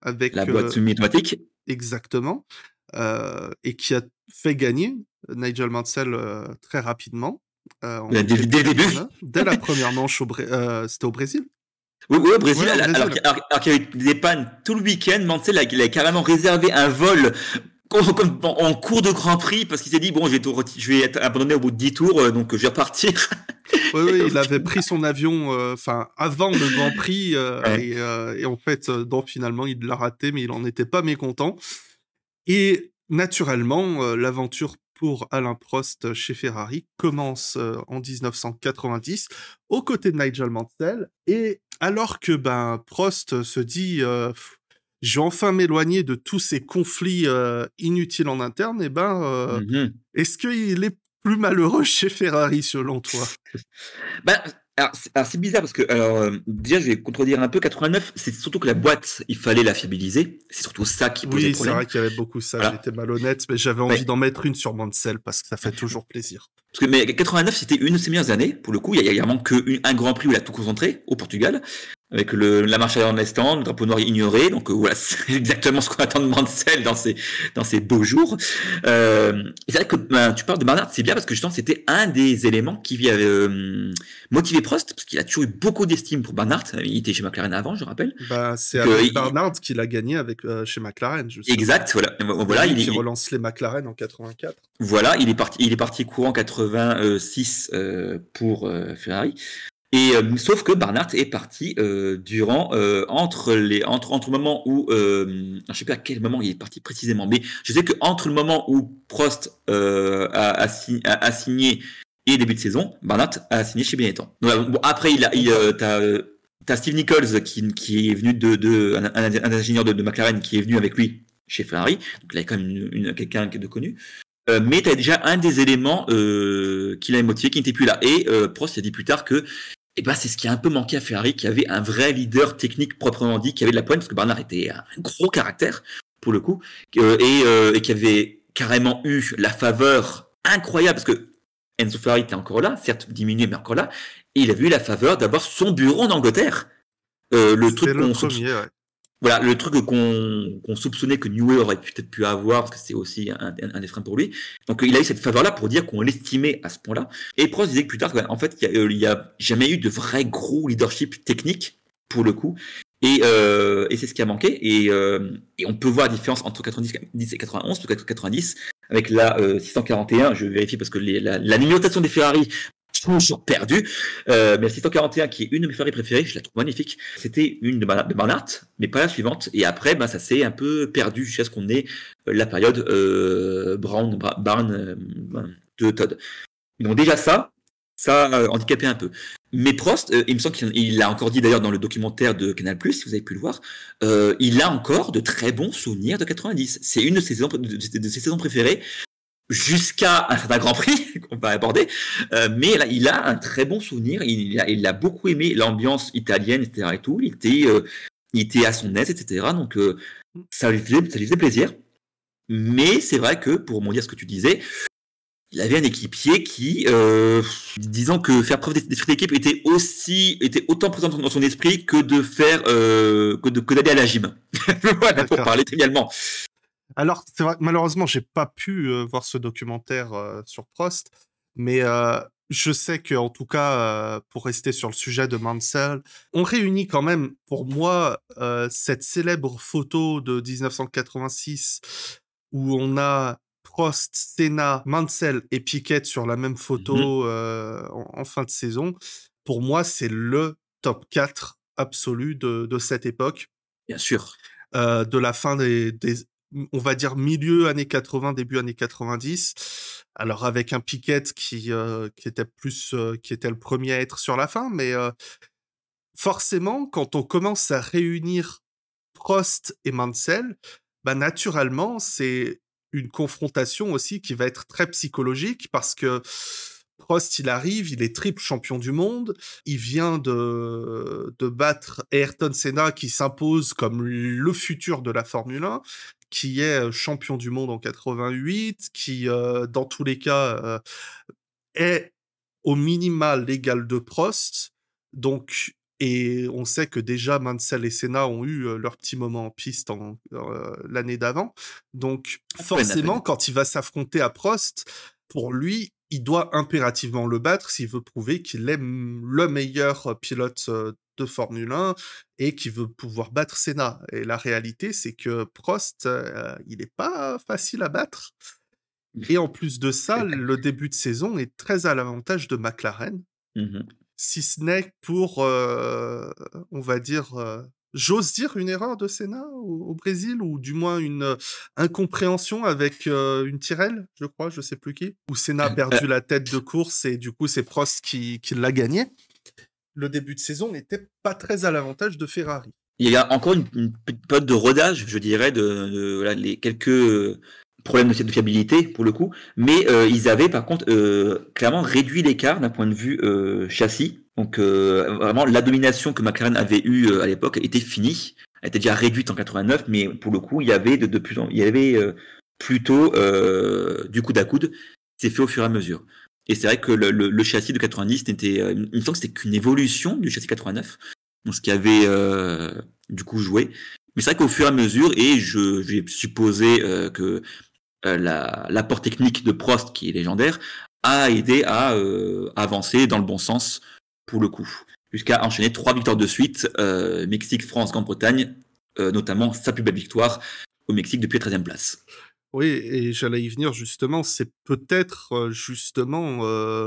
La avec boîte euh, semi-automatique. exactement, euh, et qui a fait gagner Nigel Mansell euh, très rapidement, euh, en Dès, dès le début. mille neuf cent quatre-vingt-neuf, dès la première manche au Bré- euh, c'était au Brésil. Oui, oui, au Brésil, Ouais, au alors, Brésil. qu'il alors, alors qu'il y avait des pannes tout le week-end, Mansell a, il a carrément réservé un vol comme, comme en, en cours de Grand Prix parce qu'il s'est dit bon, je vais, tout reti- je vais être abandonné au bout de dix tours, euh, donc je vais repartir. Oui, oui, il avait pris son avion, euh, enfin, avant le Grand Prix, euh, Ouais. et, euh, et en fait, euh, donc, finalement, il l'a raté, mais il en était pas mécontent. Et naturellement, euh, l'aventure pour Alain Prost chez Ferrari commence euh, en dix-neuf cent quatre-vingt-dix aux côtés de Nigel Mansell. Et alors que ben, Prost se dit euh, Pff, je vais enfin m'éloigner de tous ces conflits euh, inutiles en interne, et ben, euh, Mhm. est-ce qu'il est plus malheureux chez Ferrari selon toi? Ben, alors, c'est alors, c'est bizarre parce que, alors, euh, déjà, je vais contredire un peu. quatre-vingt-neuf, c'est surtout que la boîte, il fallait la fiabiliser. C'est surtout ça qui posait Oui, c'est problème. vrai qu'il y avait beaucoup ça, j'ai Voilà. été malhonnête, mais j'avais envie Ouais. d'en mettre une sur Mansell parce que ça fait toujours plaisir. Parce que, mais quatre-vingt-neuf, c'était une de ses meilleures années. Pour le coup, il y a, il y a vraiment qu'un Grand Prix où il a tout concentré, au Portugal, avec le, la marche arrière en instant, le drapeau noir ignoré. Donc euh, voilà, c'est exactement ce qu'on attend de Mansell dans ses, dans ses beaux jours. Euh, c'est vrai que ben, tu parles de Bernard, c'est bien parce que justement, c'était un des éléments qui avait euh, motivé Prost, parce qu'il a toujours eu beaucoup d'estime pour Bernard. Il était chez McLaren avant, je rappelle. Bah, c'est Donc, euh, avec il- Barnard qu'il a gagné avec, euh, chez McLaren, justement. exact, voilà. C'est Voilà, lui il, qui est- relance les McLaren en quatre-vingt-quatre. voilà, il est parti, il est parti courant quatre-vingt-six euh, pour euh, Ferrari. Et euh, sauf que Barnard est parti euh, durant euh, entre les entre entre le moment où euh, je sais pas à quel moment il est parti précisément, mais je sais que entre le moment où Prost euh, a, a, signé, a, a signé et début de saison, Barnard a signé chez Benetton. Donc, euh, bon, après il a il, euh, t'as euh, t'as Steve Nichols qui qui est venu de, de un, un, un ingénieur de, de McLaren qui est venu avec lui chez Ferrari, donc il a quand même une, une, quelqu'un de connu. Euh, mais tu as déjà un des éléments euh, qui l'a motivé qui n'était plus là. Et euh, Prost a dit plus tard que eh ben, c'est ce qui a un peu manqué à Ferrari, qui avait un vrai leader technique proprement dit, qui avait de la pointe, parce que Bernard était un gros caractère, pour le coup, euh, et, euh, et qui avait carrément eu la faveur incroyable, parce que Enzo Ferrari était encore là, certes diminué, mais encore là, et il avait eu la faveur d'avoir son bureau en Angleterre. Euh, le C'était truc le qu'on premier, ouais. voilà, le truc qu'on qu'on soupçonnait que Newey aurait peut-être pu avoir, parce que c'est aussi un, un, un des freins pour lui. Donc il a eu cette faveur-là pour dire qu'on l'estimait à ce point-là. Et Prost disait que plus tard, en fait, il n'y a, a, jamais eu de vrai gros leadership technique, pour le coup. Et, euh, et c'est ce qui a manqué. Et, euh, et on peut voir la différence entre quatre-vingt-dix et quatre-vingt-onze, parce que quatre-vingt-dix, avec la euh, six cent quarante et un, je vérifie parce que les, la, la numérotation des Ferrari toujours perdu. Euh, mais la six cent quarante et un, qui est une de mes Ferrari préférées, je la trouve magnifique. C'était une de, Barnard, de Barnard, mais pas la suivante. Et après, ben, ça s'est un peu perdu jusqu'à ce qu'on ait euh, la période euh, Brown, Barn euh, de Todd. Donc déjà ça, ça a euh, handicapé un peu. Mais Prost, euh, il me semble qu'il l'a encore dit d'ailleurs dans le documentaire de Canal+, si vous avez pu le voir, euh, il a encore de très bons souvenirs de quatre-vingt-dix. C'est une de ses saisons, de, de, de ses saisons préférées, jusqu'à un certain Grand Prix qu'on va aborder, euh, mais là, il a un très bon souvenir. Il a, il a beaucoup aimé l'ambiance italienne, et cetera. Et tout. Il était, euh, il était à son aise, et cetera. Donc euh, ça lui faisait, ça lui faisait plaisir. Mais c'est vrai que pour rebondir ce que tu disais, il avait un équipier qui, euh, disons que faire preuve d'esprit d'équipe était aussi, était autant présent dans son esprit que de faire, euh, que de que d'aller à la gym. Voilà, pour D'accord. parler trivialement. Alors, c'est vrai, malheureusement, j'ai pas pu euh, voir ce documentaire euh, sur Prost, mais euh, je sais que, en tout cas, euh, pour rester sur le sujet de Mansell, on réunit quand même, pour moi, euh, cette célèbre photo de dix-neuf cent quatre-vingt-six où on a Prost, Senna, Mansell et Piquet sur la même photo euh, en, en fin de saison. Pour moi, c'est le top quatre absolu de, de cette époque. Bien sûr. Euh, de la fin des, des, on va dire milieu années quatre-vingts, début années quatre-vingt-dix. Alors avec un Piquet qui euh, qui était plus euh, qui était le premier à être sur la fin, mais euh, forcément quand on commence à réunir Prost et Mansell, bah naturellement c'est une confrontation aussi qui va être très psychologique parce que Prost, il arrive, il est triple champion du monde, il vient de, de battre Ayrton Senna qui s'impose comme le futur de la Formule un, qui est champion du monde en quatre-vingt-huit, qui, euh, dans tous les cas, euh, est au minimal l'égal de Prost. Donc, Et on sait que déjà Mansell et Senna ont eu euh, leur petit moment en piste en, euh, l'année d'avant. Donc À peine, à forcément, peine. quand il va s'affronter à Prost, pour lui, il doit impérativement le battre s'il veut prouver qu'il est m- le meilleur euh, pilote euh, de Formule un et qu'il veut pouvoir battre Senna. Et la réalité, c'est que Prost, euh, il n'est pas facile à battre. Et en plus de ça, le début de saison est très à l'avantage de McLaren, Mhm. si ce n'est pour, euh, on va dire, euh, j'ose dire une erreur de Senna au, au Brésil, ou du moins une euh, incompréhension avec euh, une Tyrrell, je crois, je sais plus qui, où Senna a Euh, perdu la tête de course et du coup c'est Prost qui, qui l'a gagné. Le début de saison n'était pas très à l'avantage de Ferrari. Il y a encore une, une petite période de rodage, je dirais, de, de- voilà, les quelques euh, problèmes de, de fiabilité pour le coup, mais euh, ils avaient par contre euh, clairement réduit l'écart d'un point de vue euh, châssis. Donc euh, vraiment la domination que McLaren avait eue euh, à l'époque était finie, elle était déjà réduite en quatre-vingt-neuf, mais pour le coup il y avait de, de plus en, il y avait euh, plutôt euh, du coude à coude, c'est fait au fur et à mesure. Et c'est vrai que le, le, le châssis de quatre-vingt-dix n'était, euh, il me semble que c'était qu'une évolution du châssis quatre-vingt-neuf. Donc, ce qui avait euh, du coup joué. Mais c'est vrai qu'au fur et à mesure, et je vais supposer euh, que euh, la, l'apport technique de Prost, qui est légendaire, a aidé à euh, avancer dans le bon sens pour le coup. Jusqu'à enchaîner trois victoires de suite, euh, Mexique, France, Grande-Bretagne, euh, notamment sa plus belle victoire au Mexique depuis la treizième place. Oui, et j'allais y venir justement, c'est peut-être euh, justement euh,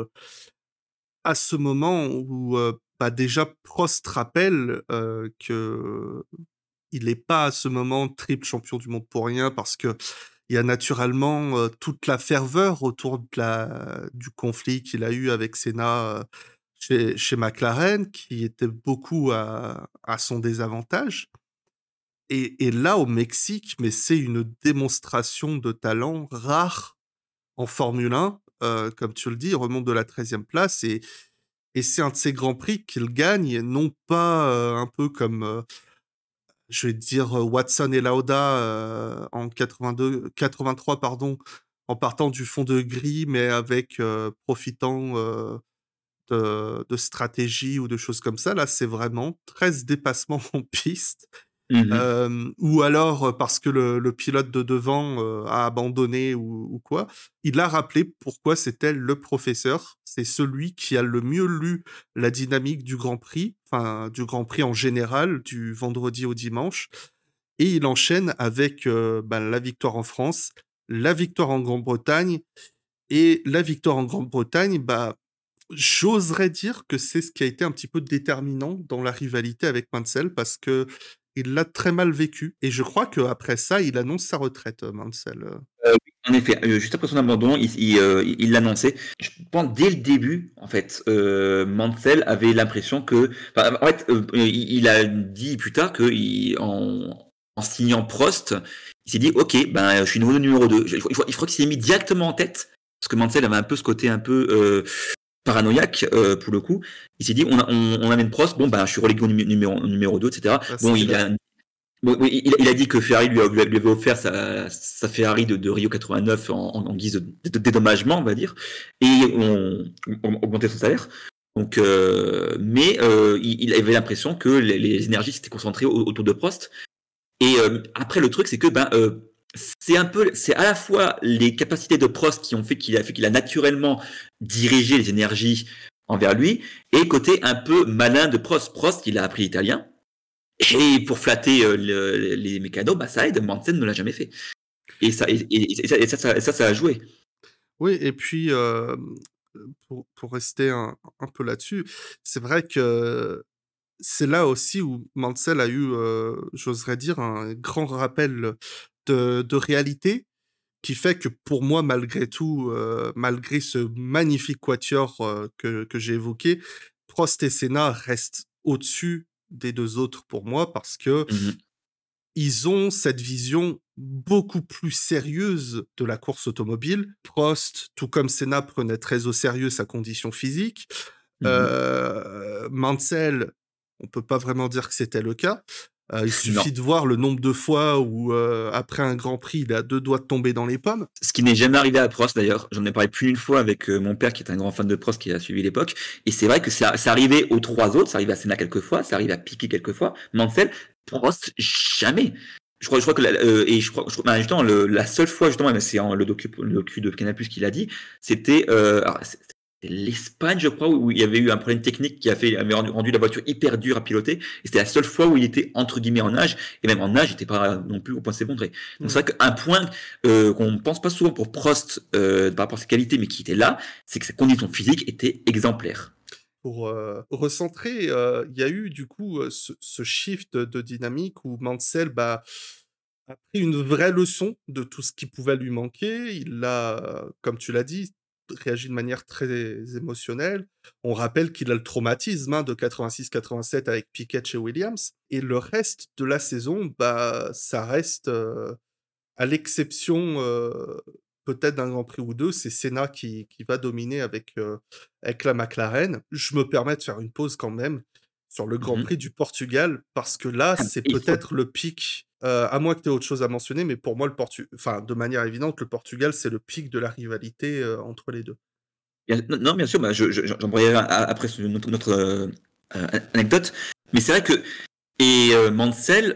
à ce moment où euh, bah déjà Prost rappelle euh, que il n'est pas à ce moment triple champion du monde pour rien, parce que il y a naturellement euh, toute la ferveur autour de la, du conflit qu'il a eu avec Senna euh, chez, chez McLaren, qui était beaucoup à, à son désavantage. Et, et là, au Mexique, mais c'est une démonstration de talent rare en Formule un. Euh, comme tu le dis, il remonte de la treizième place, et, et c'est un de ces grands prix qu'il gagne, non pas euh, un peu comme, euh, je vais dire, euh, Watson et Lauda euh, en quatre-vingt-deux, quatre-vingt-trois, pardon, en partant du fond de grille, mais avec euh, profitant euh, de, de stratégie ou de choses comme ça. Là, c'est vraiment treize dépassements en piste. Mm-hmm. Euh, ou alors euh, parce que le, le pilote de devant euh, a abandonné ou, ou quoi, il a rappelé pourquoi c'était le professeur. C'est celui qui a le mieux lu la dynamique du Grand Prix, enfin du Grand Prix en général, du vendredi au dimanche. Et il enchaîne avec euh, ben, la victoire en France, la victoire en Grande-Bretagne. Et la victoire en Grande-Bretagne, bah, j'oserais dire que c'est ce qui a été un petit peu déterminant dans la rivalité avec Mansell, parce que il l'a très mal vécu. Et je crois qu'après ça, il annonce sa retraite, euh, Mansell. euh. Euh, oui, en effet, euh, juste après son abandon, il, il, euh, il l'annonçait. Je pense dès le début, en fait, euh, Mansell avait l'impression que, enfin, en fait, euh, il, il a dit plus tard que il, en, en signant Prost, il s'est dit, ok, ben, je suis nouveau numéro deux. Je, je, je, je crois qu'il s'est mis directement en tête, parce que Mansell avait un peu ce côté un peu euh, paranoïaque euh, pour le coup. Il s'est dit, on, a- on, on amène Prost, bon, ben, je suis relégué au numé- numéro, numéro deux, et cetera. Ah, Bon, c'était il la... a Bon, oui, il, il a dit que Ferrari lui, a- lui avait offert sa, sa Ferrari de, de Rio quatre-vingt-neuf en, en guise de, de dédommagement, on va dire, et on, on augmentait son salaire. Donc, euh, mais euh, il, il avait l'impression que les, les énergies s'étaient concentrées au- autour de Prost. Et euh, après, le truc, c'est que ben, euh, c'est un peu, c'est à la fois les capacités de Prost qui ont fait qu'il a fait qu'il a naturellement dirigé les énergies envers lui, et côté un peu malin de Prost. Prost, il a appris l'italien. Et pour flatter euh, le- les mécanos, bah ça aide. Mansell ne l'a jamais fait. Et ça, et, et- et ça, et ça, ça, ça, ça a joué. Oui, et puis, euh, pour, pour rester un, un peu là-dessus, c'est vrai que c'est là aussi où Mansell a eu, euh, j'oserais dire, un grand rappel de, de réalité, qui fait que pour moi, malgré tout, euh, malgré ce magnifique quatuor euh, que, que j'ai évoqué, Prost et Senna restent au-dessus des deux autres pour moi, parce que Mhm. ils ont cette vision beaucoup plus sérieuse de la course automobile. Prost, tout comme Senna, prenait très au sérieux sa condition physique. Mhm. Euh, Mansell, on peut pas vraiment dire que c'était le cas. Euh, il suffit non. de voir le nombre de fois où, euh, après un Grand Prix, il a deux doigts de tomber dans les pommes. Ce qui n'est jamais arrivé à Prost, d'ailleurs. J'en ai parlé plus d'une fois avec euh, mon père, qui est un grand fan de Prost, qui a suivi l'époque. Et c'est vrai que ça, ça arrivait aux trois autres. Ça arrivait à Senna quelques fois, ça arrivait à Piquet quelques fois. Mansell, Prost, jamais. Je crois, je crois que la, euh, et je crois, je crois bah, justement, le, la seule fois, justement, mais c'est en, le docu, le docu de Canal+ qui l'a dit, c'était, euh, alors, c'était l'Espagne, je crois, où il y avait eu un problème technique qui a fait, avait rendu, rendu la voiture hyper dure à piloter. Et c'était la seule fois où il était entre guillemets en nage, et même en nage, il n'était pas non plus au point de s'effondrer. Donc mmh. c'est vrai qu'un point euh, qu'on ne pense pas souvent pour Prost euh, par rapport à ses qualités, mais qui était là, c'est que sa condition physique était exemplaire. Pour euh, recentrer, il euh, y a eu du coup euh, ce, ce shift de dynamique où Mansell bah, a pris une vraie leçon de tout ce qui pouvait lui manquer. Il a, comme tu l'as dit, réagi de manière très émotionnelle. On rappelle qu'il a le traumatisme hein, de quatre-vingt-six quatre-vingt-sept avec Piquet chez Williams. Et le reste de la saison, bah, ça reste, euh, à l'exception euh, peut-être d'un Grand Prix ou deux, c'est Senna qui, qui va dominer avec, euh, avec la McLaren. Je me permets de faire une pause quand même sur le Grand mm-hmm. Prix du Portugal, parce que là, c'est Il peut-être faut... le pic, euh, à moins que tu aies autre chose à mentionner, mais pour moi, le Portu... enfin, de manière évidente, le Portugal, c'est le pic de la rivalité euh, entre les deux. Bien, non, bien sûr, bah, je, je, j'en parlerai après notre, notre euh, anecdote, mais c'est vrai que et euh, Mansell,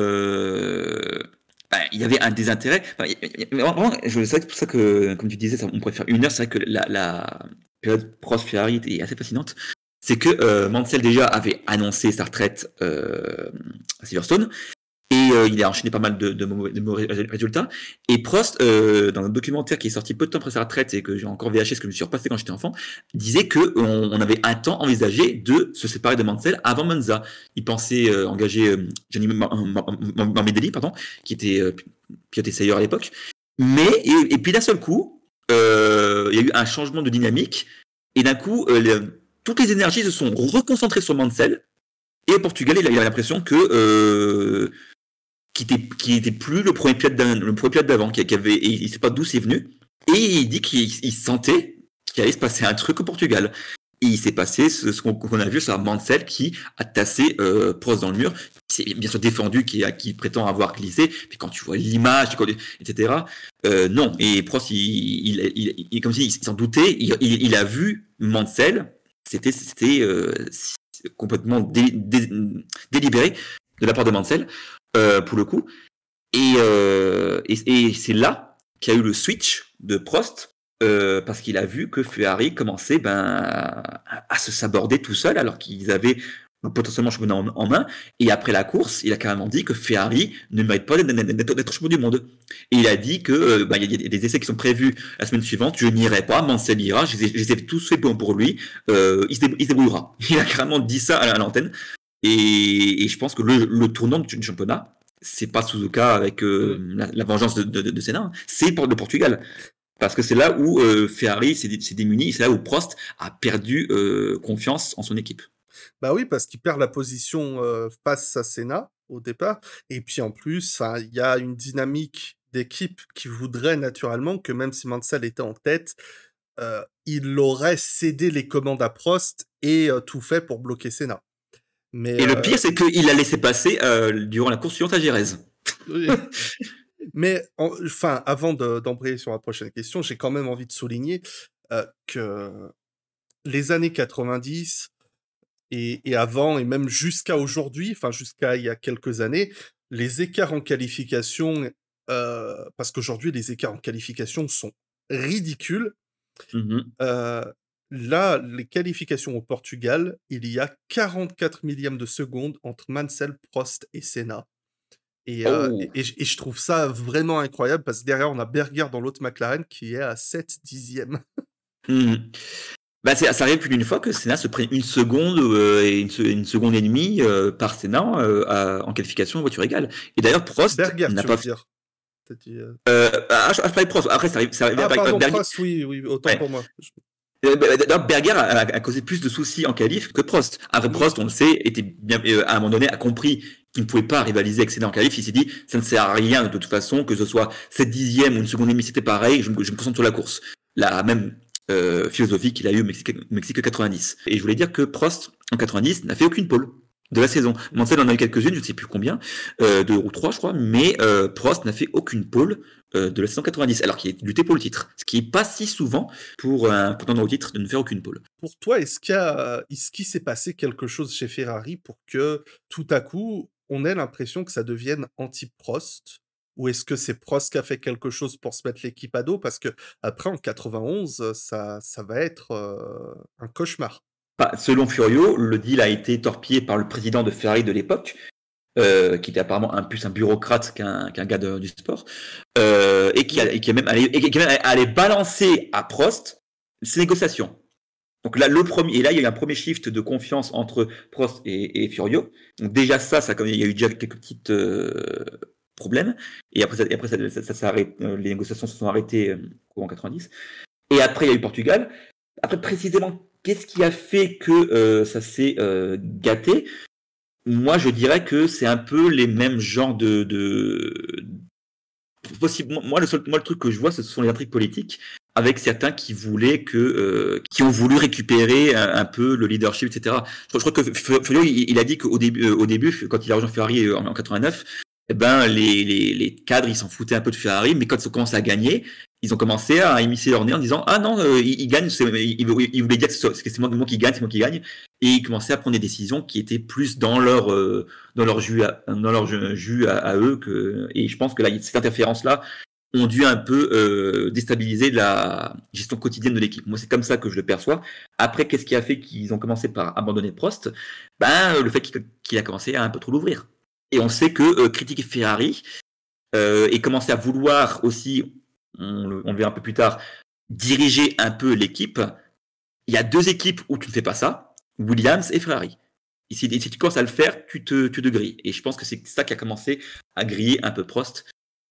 euh, bah, il y avait un désintérêt. Enfin, vraiment, je c'est pour ça que, comme tu disais, ça, on pourrait faire une heure. C'est vrai que la, la période Prost-Ferrari est assez fascinante. C'est que euh, Mansell déjà avait annoncé sa retraite euh, à Silverstone. Et euh, il a enchaîné pas mal de, de, mauvais, de mauvais résultats. Et Prost, euh, dans un documentaire qui est sorti peu de temps après sa retraite et que j'ai encore V H S, que je me suis repassé quand j'étais enfant, disait qu'on on avait un temps envisagé de se séparer de Mansell avant Monza. Il pensait euh, engager euh, Gianni Morbidelli, pardon, qui était euh, pilote essayeur à l'époque. Mais, et, et puis d'un seul coup, euh, il y a eu un changement de dynamique. Et d'un coup, euh, les, toutes les énergies se sont reconcentrées sur Mansell. Et au Portugal, il avait l'impression que euh, qui était qui était plus le premier pilote le premier pilote d'avant, qui, qui avait et il sait pas d'où c'est venu, et il dit qu'il il sentait qu'il allait se passer un truc au Portugal. Et il s'est passé ce, ce qu'on, qu'on a vu, c'est Mansell qui a tassé euh, Prost dans le mur. C'est bien sûr défendu, qui, qui prétend avoir glissé. Puis quand tu vois l'image, et cetera. Euh, non. Et Prost, il, il, il, il comme s'il s'en doutait. Il, il, il a vu Mansell. C'était, c'était euh, complètement dé, dé, délibéré de la part de Mansell. Euh, pour le coup, et, euh, et, et c'est là qu'il y a eu le switch de Prost, euh, parce qu'il a vu que Ferrari commençait ben, à, à se saborder tout seul, alors qu'ils avaient potentiellement le championnat en, en main, et après la course, il a carrément dit que Ferrari ne mérite pas d'être, d'être, d'être champion du monde. Et il a dit que euh, ben, il y a des essais qui sont prévus la semaine suivante, je n'irai pas, Mansell ira, je les ai, je les ai tous fait pour, pour lui, euh, il, se dé, il se débrouillera. Il a carrément dit ça à, à l'antenne. Et, et je pense que le, le tournant du championnat, c'est pas Suzuka avec euh, la, la vengeance de, de, de Senna, c'est pour le Portugal. Parce que c'est là où euh, Ferrari s'est, s'est démuni, c'est là où Prost a perdu euh, confiance en son équipe. Bah oui, parce qu'il perd la position euh, face à Senna au départ. Et puis en plus, il y a une dynamique d'équipe qui voudrait naturellement que même si Mansell était en tête, euh, il aurait cédé les commandes à Prost et euh, tout fait pour bloquer Senna. Mais et euh... le pire, c'est qu'il a laissé passer euh, durant la course suivante à Jerez. Oui. Mais enfin, avant de, d'embrayer sur la prochaine question, j'ai quand même envie de souligner euh, que les années quatre-vingt-dix et, et avant, et même jusqu'à aujourd'hui, enfin jusqu'à il y a quelques années, les écarts en qualification, euh, parce qu'aujourd'hui, les écarts en qualification sont ridicules. Mm-hmm. Euh, Là, les qualifications au Portugal, il y a quarante-quatre millièmes de seconde entre Mansell, Prost et Senna. Et, oh. euh, et, et, et je trouve ça vraiment incroyable parce que derrière, on a Berger dans l'autre McLaren qui est à sept dixièmes. Mmh. Bah, c'est, ça arrive plus d'une fois que Senna se prenne une seconde euh, et une, une seconde et demie euh, par Senna euh, à, en qualification en voiture égale. Et d'ailleurs, Prost Berger, n'a tu pas veux dire. Dit, euh... Euh, ah, je, je parlais de Prost. Après, ça arrive, ça arrive ah, avec pardon, Berger. Prost, oui, oui, autant ouais. pour moi. D'ailleurs, Berger a, a, a causé plus de soucis en qualif que Prost. Après, Prost, on le sait, était bien, euh, à un moment donné, a compris qu'il ne pouvait pas rivaliser avec Senna en qualif. Il s'est dit, ça ne sert à rien de toute façon, que ce soit sept dixièmes ou une seconde et demie, c'était pareil, je me, je me concentre sur la course. La même euh, philosophie qu'il a eu au Mexique, au Mexique quatre-vingt-dix. Et je voulais dire que Prost, en quatre-vingt-dix, n'a fait aucune pole. de la saison. Mansell en a eu quelques-unes, je ne sais plus combien, euh, deux ou trois, je crois, mais euh, Prost n'a fait aucune pole euh, de la saison quatre-vingt-dix, alors qu'il a lutté pour le titre. Ce qui n'est pas si souvent pour un prétendant au titre de ne faire aucune pole. Pour toi, est-ce qu'il y a, est-ce qu'il s'est passé quelque chose chez Ferrari pour que tout à coup, on ait l'impression que ça devienne anti-Prost? Ou est-ce que c'est Prost qui a fait quelque chose pour se mettre l'équipe à dos? Parce que après, en quatre-vingt-onze, ça, ça va être euh, un cauchemar. Bah, selon Furio, le deal a été torpillé par le président de Ferrari de l'époque, euh, qui était apparemment un plus un bureaucrate qu'un, qu'un gars de, du sport, euh, et qui a, et qui a même allé, et qui a même allé balancer à Prost ces négociations. Donc là, le premier, et là, il y a eu un premier shift de confiance entre Prost et, et Furio. Donc déjà ça, ça, il y a eu déjà quelques petits euh, problèmes. Et après, ça, et après ça, ça, ça s'est arrêté, les négociations se sont arrêtées euh, en quatre-vingt-dix. Et après, il y a eu Portugal. Après, précisément, qu'est-ce qui a fait que euh, ça s'est euh, gâté? Moi, je dirais que c'est un peu les mêmes genres de... de... Possible, moi, le seul, moi, le truc que je vois, ce sont les intrigues politiques, avec certains qui voulaient que, euh, qui ont voulu récupérer un, un peu le leadership, et cetera. Je, je crois que Furio, il, il a dit qu'au début, euh, au début, quand il a rejoint Ferrari en, en quatre-vingt-neuf, eh ben, les, les, les cadres, ils s'en foutaient un peu de Ferrari, mais quand ils ont commencé à gagner, ils ont commencé à immiscer leur nez en disant ah non, euh, il, il gagne, c'est, il, il voulait dire que c'est, c'est moi qui gagne, c'est moi qui gagne, et ils commençaient à prendre des décisions qui étaient plus dans leur euh, dans leur jus à, dans leur jus à, à eux que, et je pense que là, cette interférence là ont dû un peu euh, déstabiliser la gestion quotidienne de l'équipe. Moi, c'est comme ça que je le perçois. Après, qu'est-ce qui a fait qu'ils ont commencé par abandonner Prost? Ben, le fait qu'il, qu'il a commencé à un peu trop l'ouvrir. Et on sait que euh, critiquer Ferrari euh, et commencer à vouloir aussi, on le, on le verra un peu plus tard, diriger un peu l'équipe. Il y a deux équipes où tu ne fais pas ça, Williams et Ferrari. Et si, et si tu commences à le faire, tu te, tu te grilles. Et je pense que c'est ça qui a commencé à griller un peu Prost.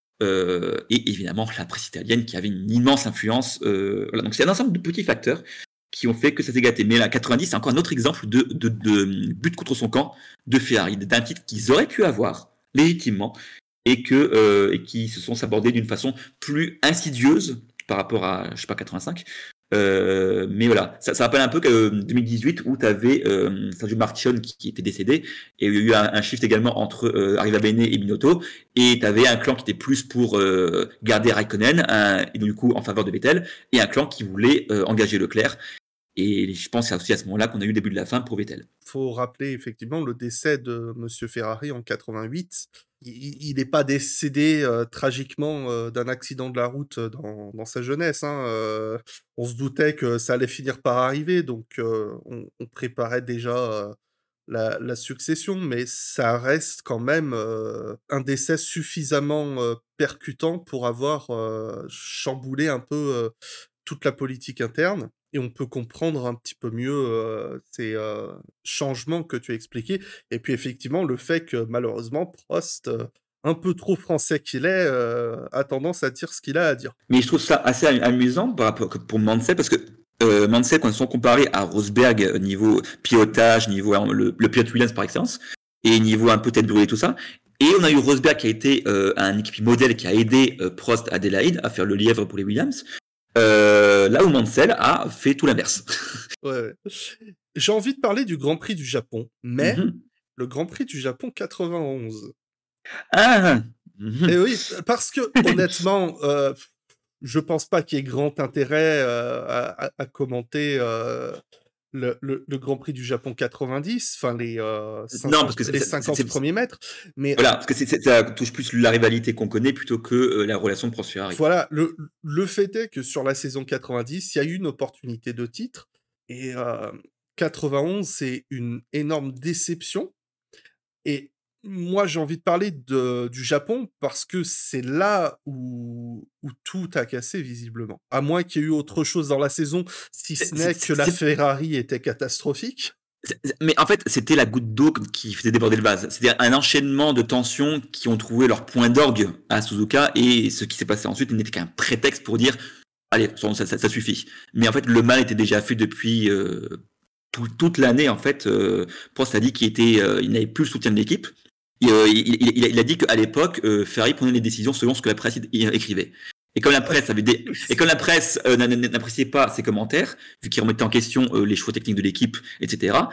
Euh, et évidemment, la presse italienne qui avait une immense influence. Euh, voilà. Donc c'est un ensemble de petits facteurs qui ont fait que ça s'est gâté. Mais la quatre-vingt-dix, c'est encore un autre exemple de, de, de but contre son camp de Ferrari, d'un titre qu'ils auraient pu avoir légitimement et, que, euh, et qui se sont sabordés d'une façon plus insidieuse par rapport à, je sais pas, quatre-vingt-cinq. Euh, mais voilà, ça, ça rappelle un peu que deux mille dix-huit où tu avais euh, Sergio Marchionne qui, qui était décédé et il y a eu un, un shift également entre euh, Arriva Bene et Binotto et tu avais un clan qui était plus pour euh, garder Raikkonen un, et du coup en faveur de Vettel et un clan qui voulait euh, engager Leclerc. Et je pense que c'est aussi à ce moment-là qu'on a eu le début de la fin pour Vettel. Il faut rappeler effectivement le décès de Monsieur Ferrari en quatre-vingt-huit. Il n'est pas décédé euh, tragiquement euh, d'un accident de la route dans, dans sa jeunesse. Hein. Euh, on se doutait que ça allait finir par arriver, donc euh, on, on préparait déjà euh, la, la succession, mais ça reste quand même euh, un décès suffisamment euh, percutant pour avoir euh, chamboulé un peu euh, toute la politique interne. Et on peut comprendre un petit peu mieux euh, ces euh, changements que tu as expliqués. Et puis effectivement, le fait que malheureusement, Prost, euh, un peu trop français qu'il est, euh, a tendance à dire ce qu'il a à dire. Mais je trouve ça assez amusant par rapport pour Mansell, parce que euh, Mansell, quand ils sont comparés à Rosberg niveau pilotage, niveau le, le pilote Williams par excellence, et niveau un peu tête brûlée, tout ça, et on a eu Rosberg qui a été euh, un équipier modèle qui a aidé euh, Prost à Adélaïde à faire le lièvre pour les Williams. Euh, là où Mansell a fait tout l'inverse. Ouais, ouais. J'ai envie de parler du Grand Prix du Japon, mais Mm-hmm. le Grand Prix du Japon quatre-vingt-onze. Ah mm-hmm. Et oui, parce que honnêtement, euh, je pense pas qu'il y ait grand intérêt euh, à, à, commenter euh, le, le, le Grand Prix du Japon quatre-vingt-dix, enfin les, euh, cinq cents, non, parce que les cinquante c'est, c'est, premiers mètres. Mais voilà, parce que c'est, c'est, ça touche plus la rivalité qu'on connaît plutôt que euh, la relation de Prost Ferrari. Voilà, le, le fait est que sur la saison quatre-vingt-dix, il y a eu une opportunité de titre, et euh, quatre-vingt-onze, c'est une énorme déception. Et moi, j'ai envie de parler de, du Japon parce que c'est là où, où tout a cassé visiblement. À moins qu'il y ait eu autre chose dans la saison, si ce n'est que la Ferrari était catastrophique. Mais en fait, c'était la goutte d'eau qui faisait déborder le vase. C'était un enchaînement de tensions qui ont trouvé leur point d'orgue à Suzuka, et ce qui s'est passé ensuite n'était qu'un prétexte pour dire allez, ça, ça, ça suffit. Mais en fait, le mal était déjà fait depuis euh, tout, toute l'année. En fait, euh, Prost a dit qu'il était, euh, il n'avait plus le soutien de l'équipe. Et, euh, il, il, il, il a dit qu'à l'époque, euh, Ferrari prenait les décisions selon ce que la presse écrivait. Et comme la presse avait des... et comme la presse euh, n'appréciait pas ses commentaires, vu qu'il remettait en question euh, les choix techniques de l'équipe, et cetera.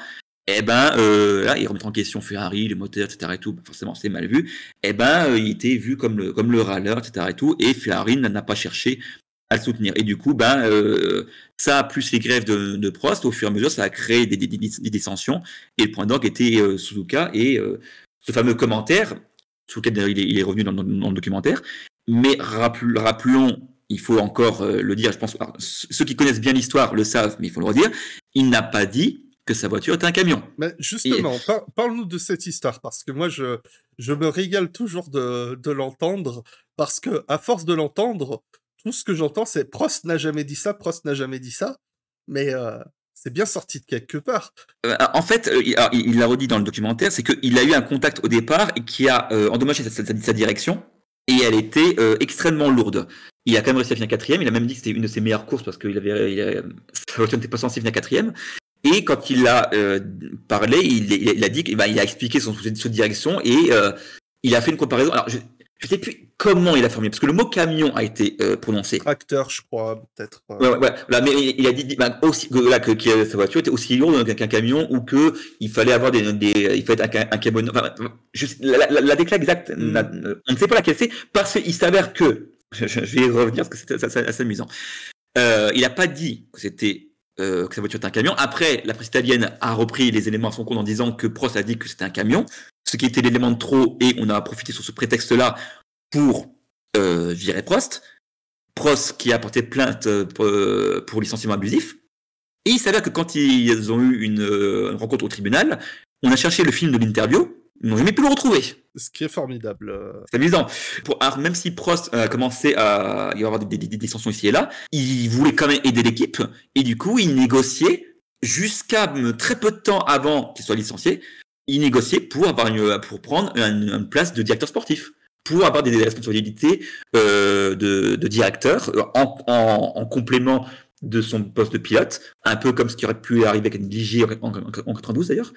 eh ben, euh, là, il remet en question Ferrari, le moteur, et cetera et tout. Forcément, c'est mal vu. Eh ben, euh, il était vu comme le, comme le râleur, et cetera et tout. Et Ferrari n'a pas cherché à le soutenir. Et du coup, ben, euh, ça, plus les grèves de, de Prost, au fur et à mesure, ça a créé des, des, des, des dissensions. Et le point d'orgue était euh, Suzuka. Et euh, ce fameux commentaire, sur lequel il est, il est revenu dans, dans, dans le documentaire. Mais rappel, rappelons, il faut encore euh, le dire, je pense, alors, ceux qui connaissent bien l'histoire le savent, mais il faut le redire, il n'a pas dit que sa voiture était un camion. Mais justement, et... par- parle-nous de cette histoire, parce que moi, je, je me régale toujours de, de l'entendre, parce que à force de l'entendre, tout ce que j'entends, c'est Prost n'a jamais dit ça, Prost n'a jamais dit ça, mais euh, c'est bien sorti de quelque part. Euh, en fait, euh, il, il l'a redit dans le documentaire, c'est qu'il a eu un contact au départ qui a euh, endommagé sa, sa, sa, sa direction, et elle était euh, extrêmement lourde. Il a quand même réussi à finir quatrième, il a même dit que c'était une de ses meilleures courses, parce qu'il avait, il a, sa voiture n'était pas censée finir quatrième. Et quand il a euh, parlé, il, il, il a dit qu'il bah, il a expliqué son souci de direction et euh, il a fait une comparaison. Alors, je ne sais plus comment il a formulé, parce que le mot camion a été euh, prononcé. Tracteur, je crois, peut-être. Ouais, ouais, ouais. Là, mais il a dit bah, aussi, que, là, que, que sa voiture était aussi lourde qu'un camion ou qu'il fallait avoir des, des. Il fallait être un, un camion. Enfin, je, la, la, la déclat exacte, mm. la, on ne sait pas laquelle c'est, parce qu'il s'avère que. Je, je vais y revenir parce que c'est assez amusant. Euh, il n'a pas dit que c'était. Euh, que sa voiture était un camion. Après, la presse italienne a repris les éléments à son compte en disant que Prost a dit que c'était un camion, ce qui était l'élément de trop, et on a profité sur ce prétexte-là pour euh, virer Prost. Prost qui a porté plainte euh, pour licenciement abusif. Et il s'avère que quand ils ont eu une, euh, une rencontre au tribunal, on a cherché le film de l'interview, ils n'ont jamais pu le retrouver. Ce qui est formidable. C'est amusant. Pour, alors, même si Prost a commencé à y avoir des, des, des dissensions ici et là, il voulait quand même aider l'équipe, et du coup, il négociait jusqu'à très peu de temps avant qu'il soit licencié, il négociait pour avoir une, pour prendre une, une place de directeur sportif, pour avoir des responsabilités euh, de, de directeur en, en, en complément de son poste de pilote, un peu comme ce qui aurait pu arriver avec Ligier en, en, en quatre-vingt-douze d'ailleurs.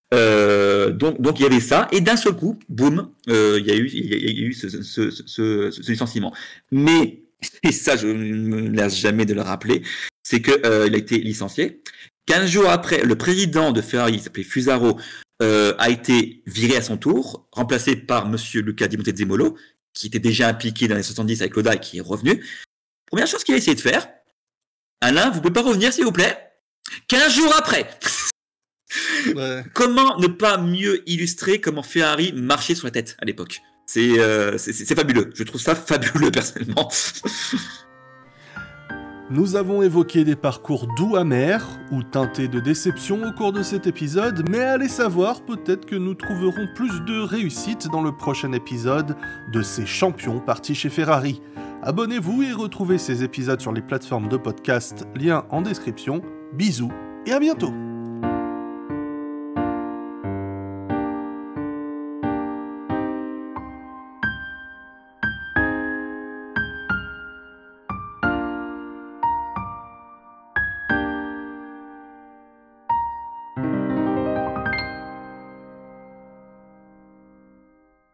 Euh, donc, donc il y avait ça, et d'un seul coup, boum, euh, il y a eu, il y a, il y a eu ce, ce, ce, ce, ce licenciement. Mais, et ça je ne me lasse jamais de le rappeler, c'est qu'il euh, a été licencié. quinze jours après, le président de Ferrari, il s'appelait Fusaro, euh, a été viré à son tour, remplacé par monsieur Luca Di Montezemolo, qui était déjà impliqué dans les soixante-dix avec Loda et qui est revenu. Première chose qu'il a essayé de faire, Alain, vous pouvez pas revenir s'il vous plaît? quinze jours après. Ouais. Comment ne pas mieux illustrer comment Ferrari marchait sur la tête à l'époque? C'est, euh, c'est, c'est fabuleux. Je trouve ça fabuleux personnellement. Nous avons évoqué des parcours doux amers ou teintés de déception au cours de cet épisode, mais allez savoir, peut-être que nous trouverons plus de réussite dans le prochain épisode de ces champions partis chez Ferrari. Abonnez-vous et retrouvez ces épisodes sur les plateformes de podcast, lien en description. Bisous et à bientôt.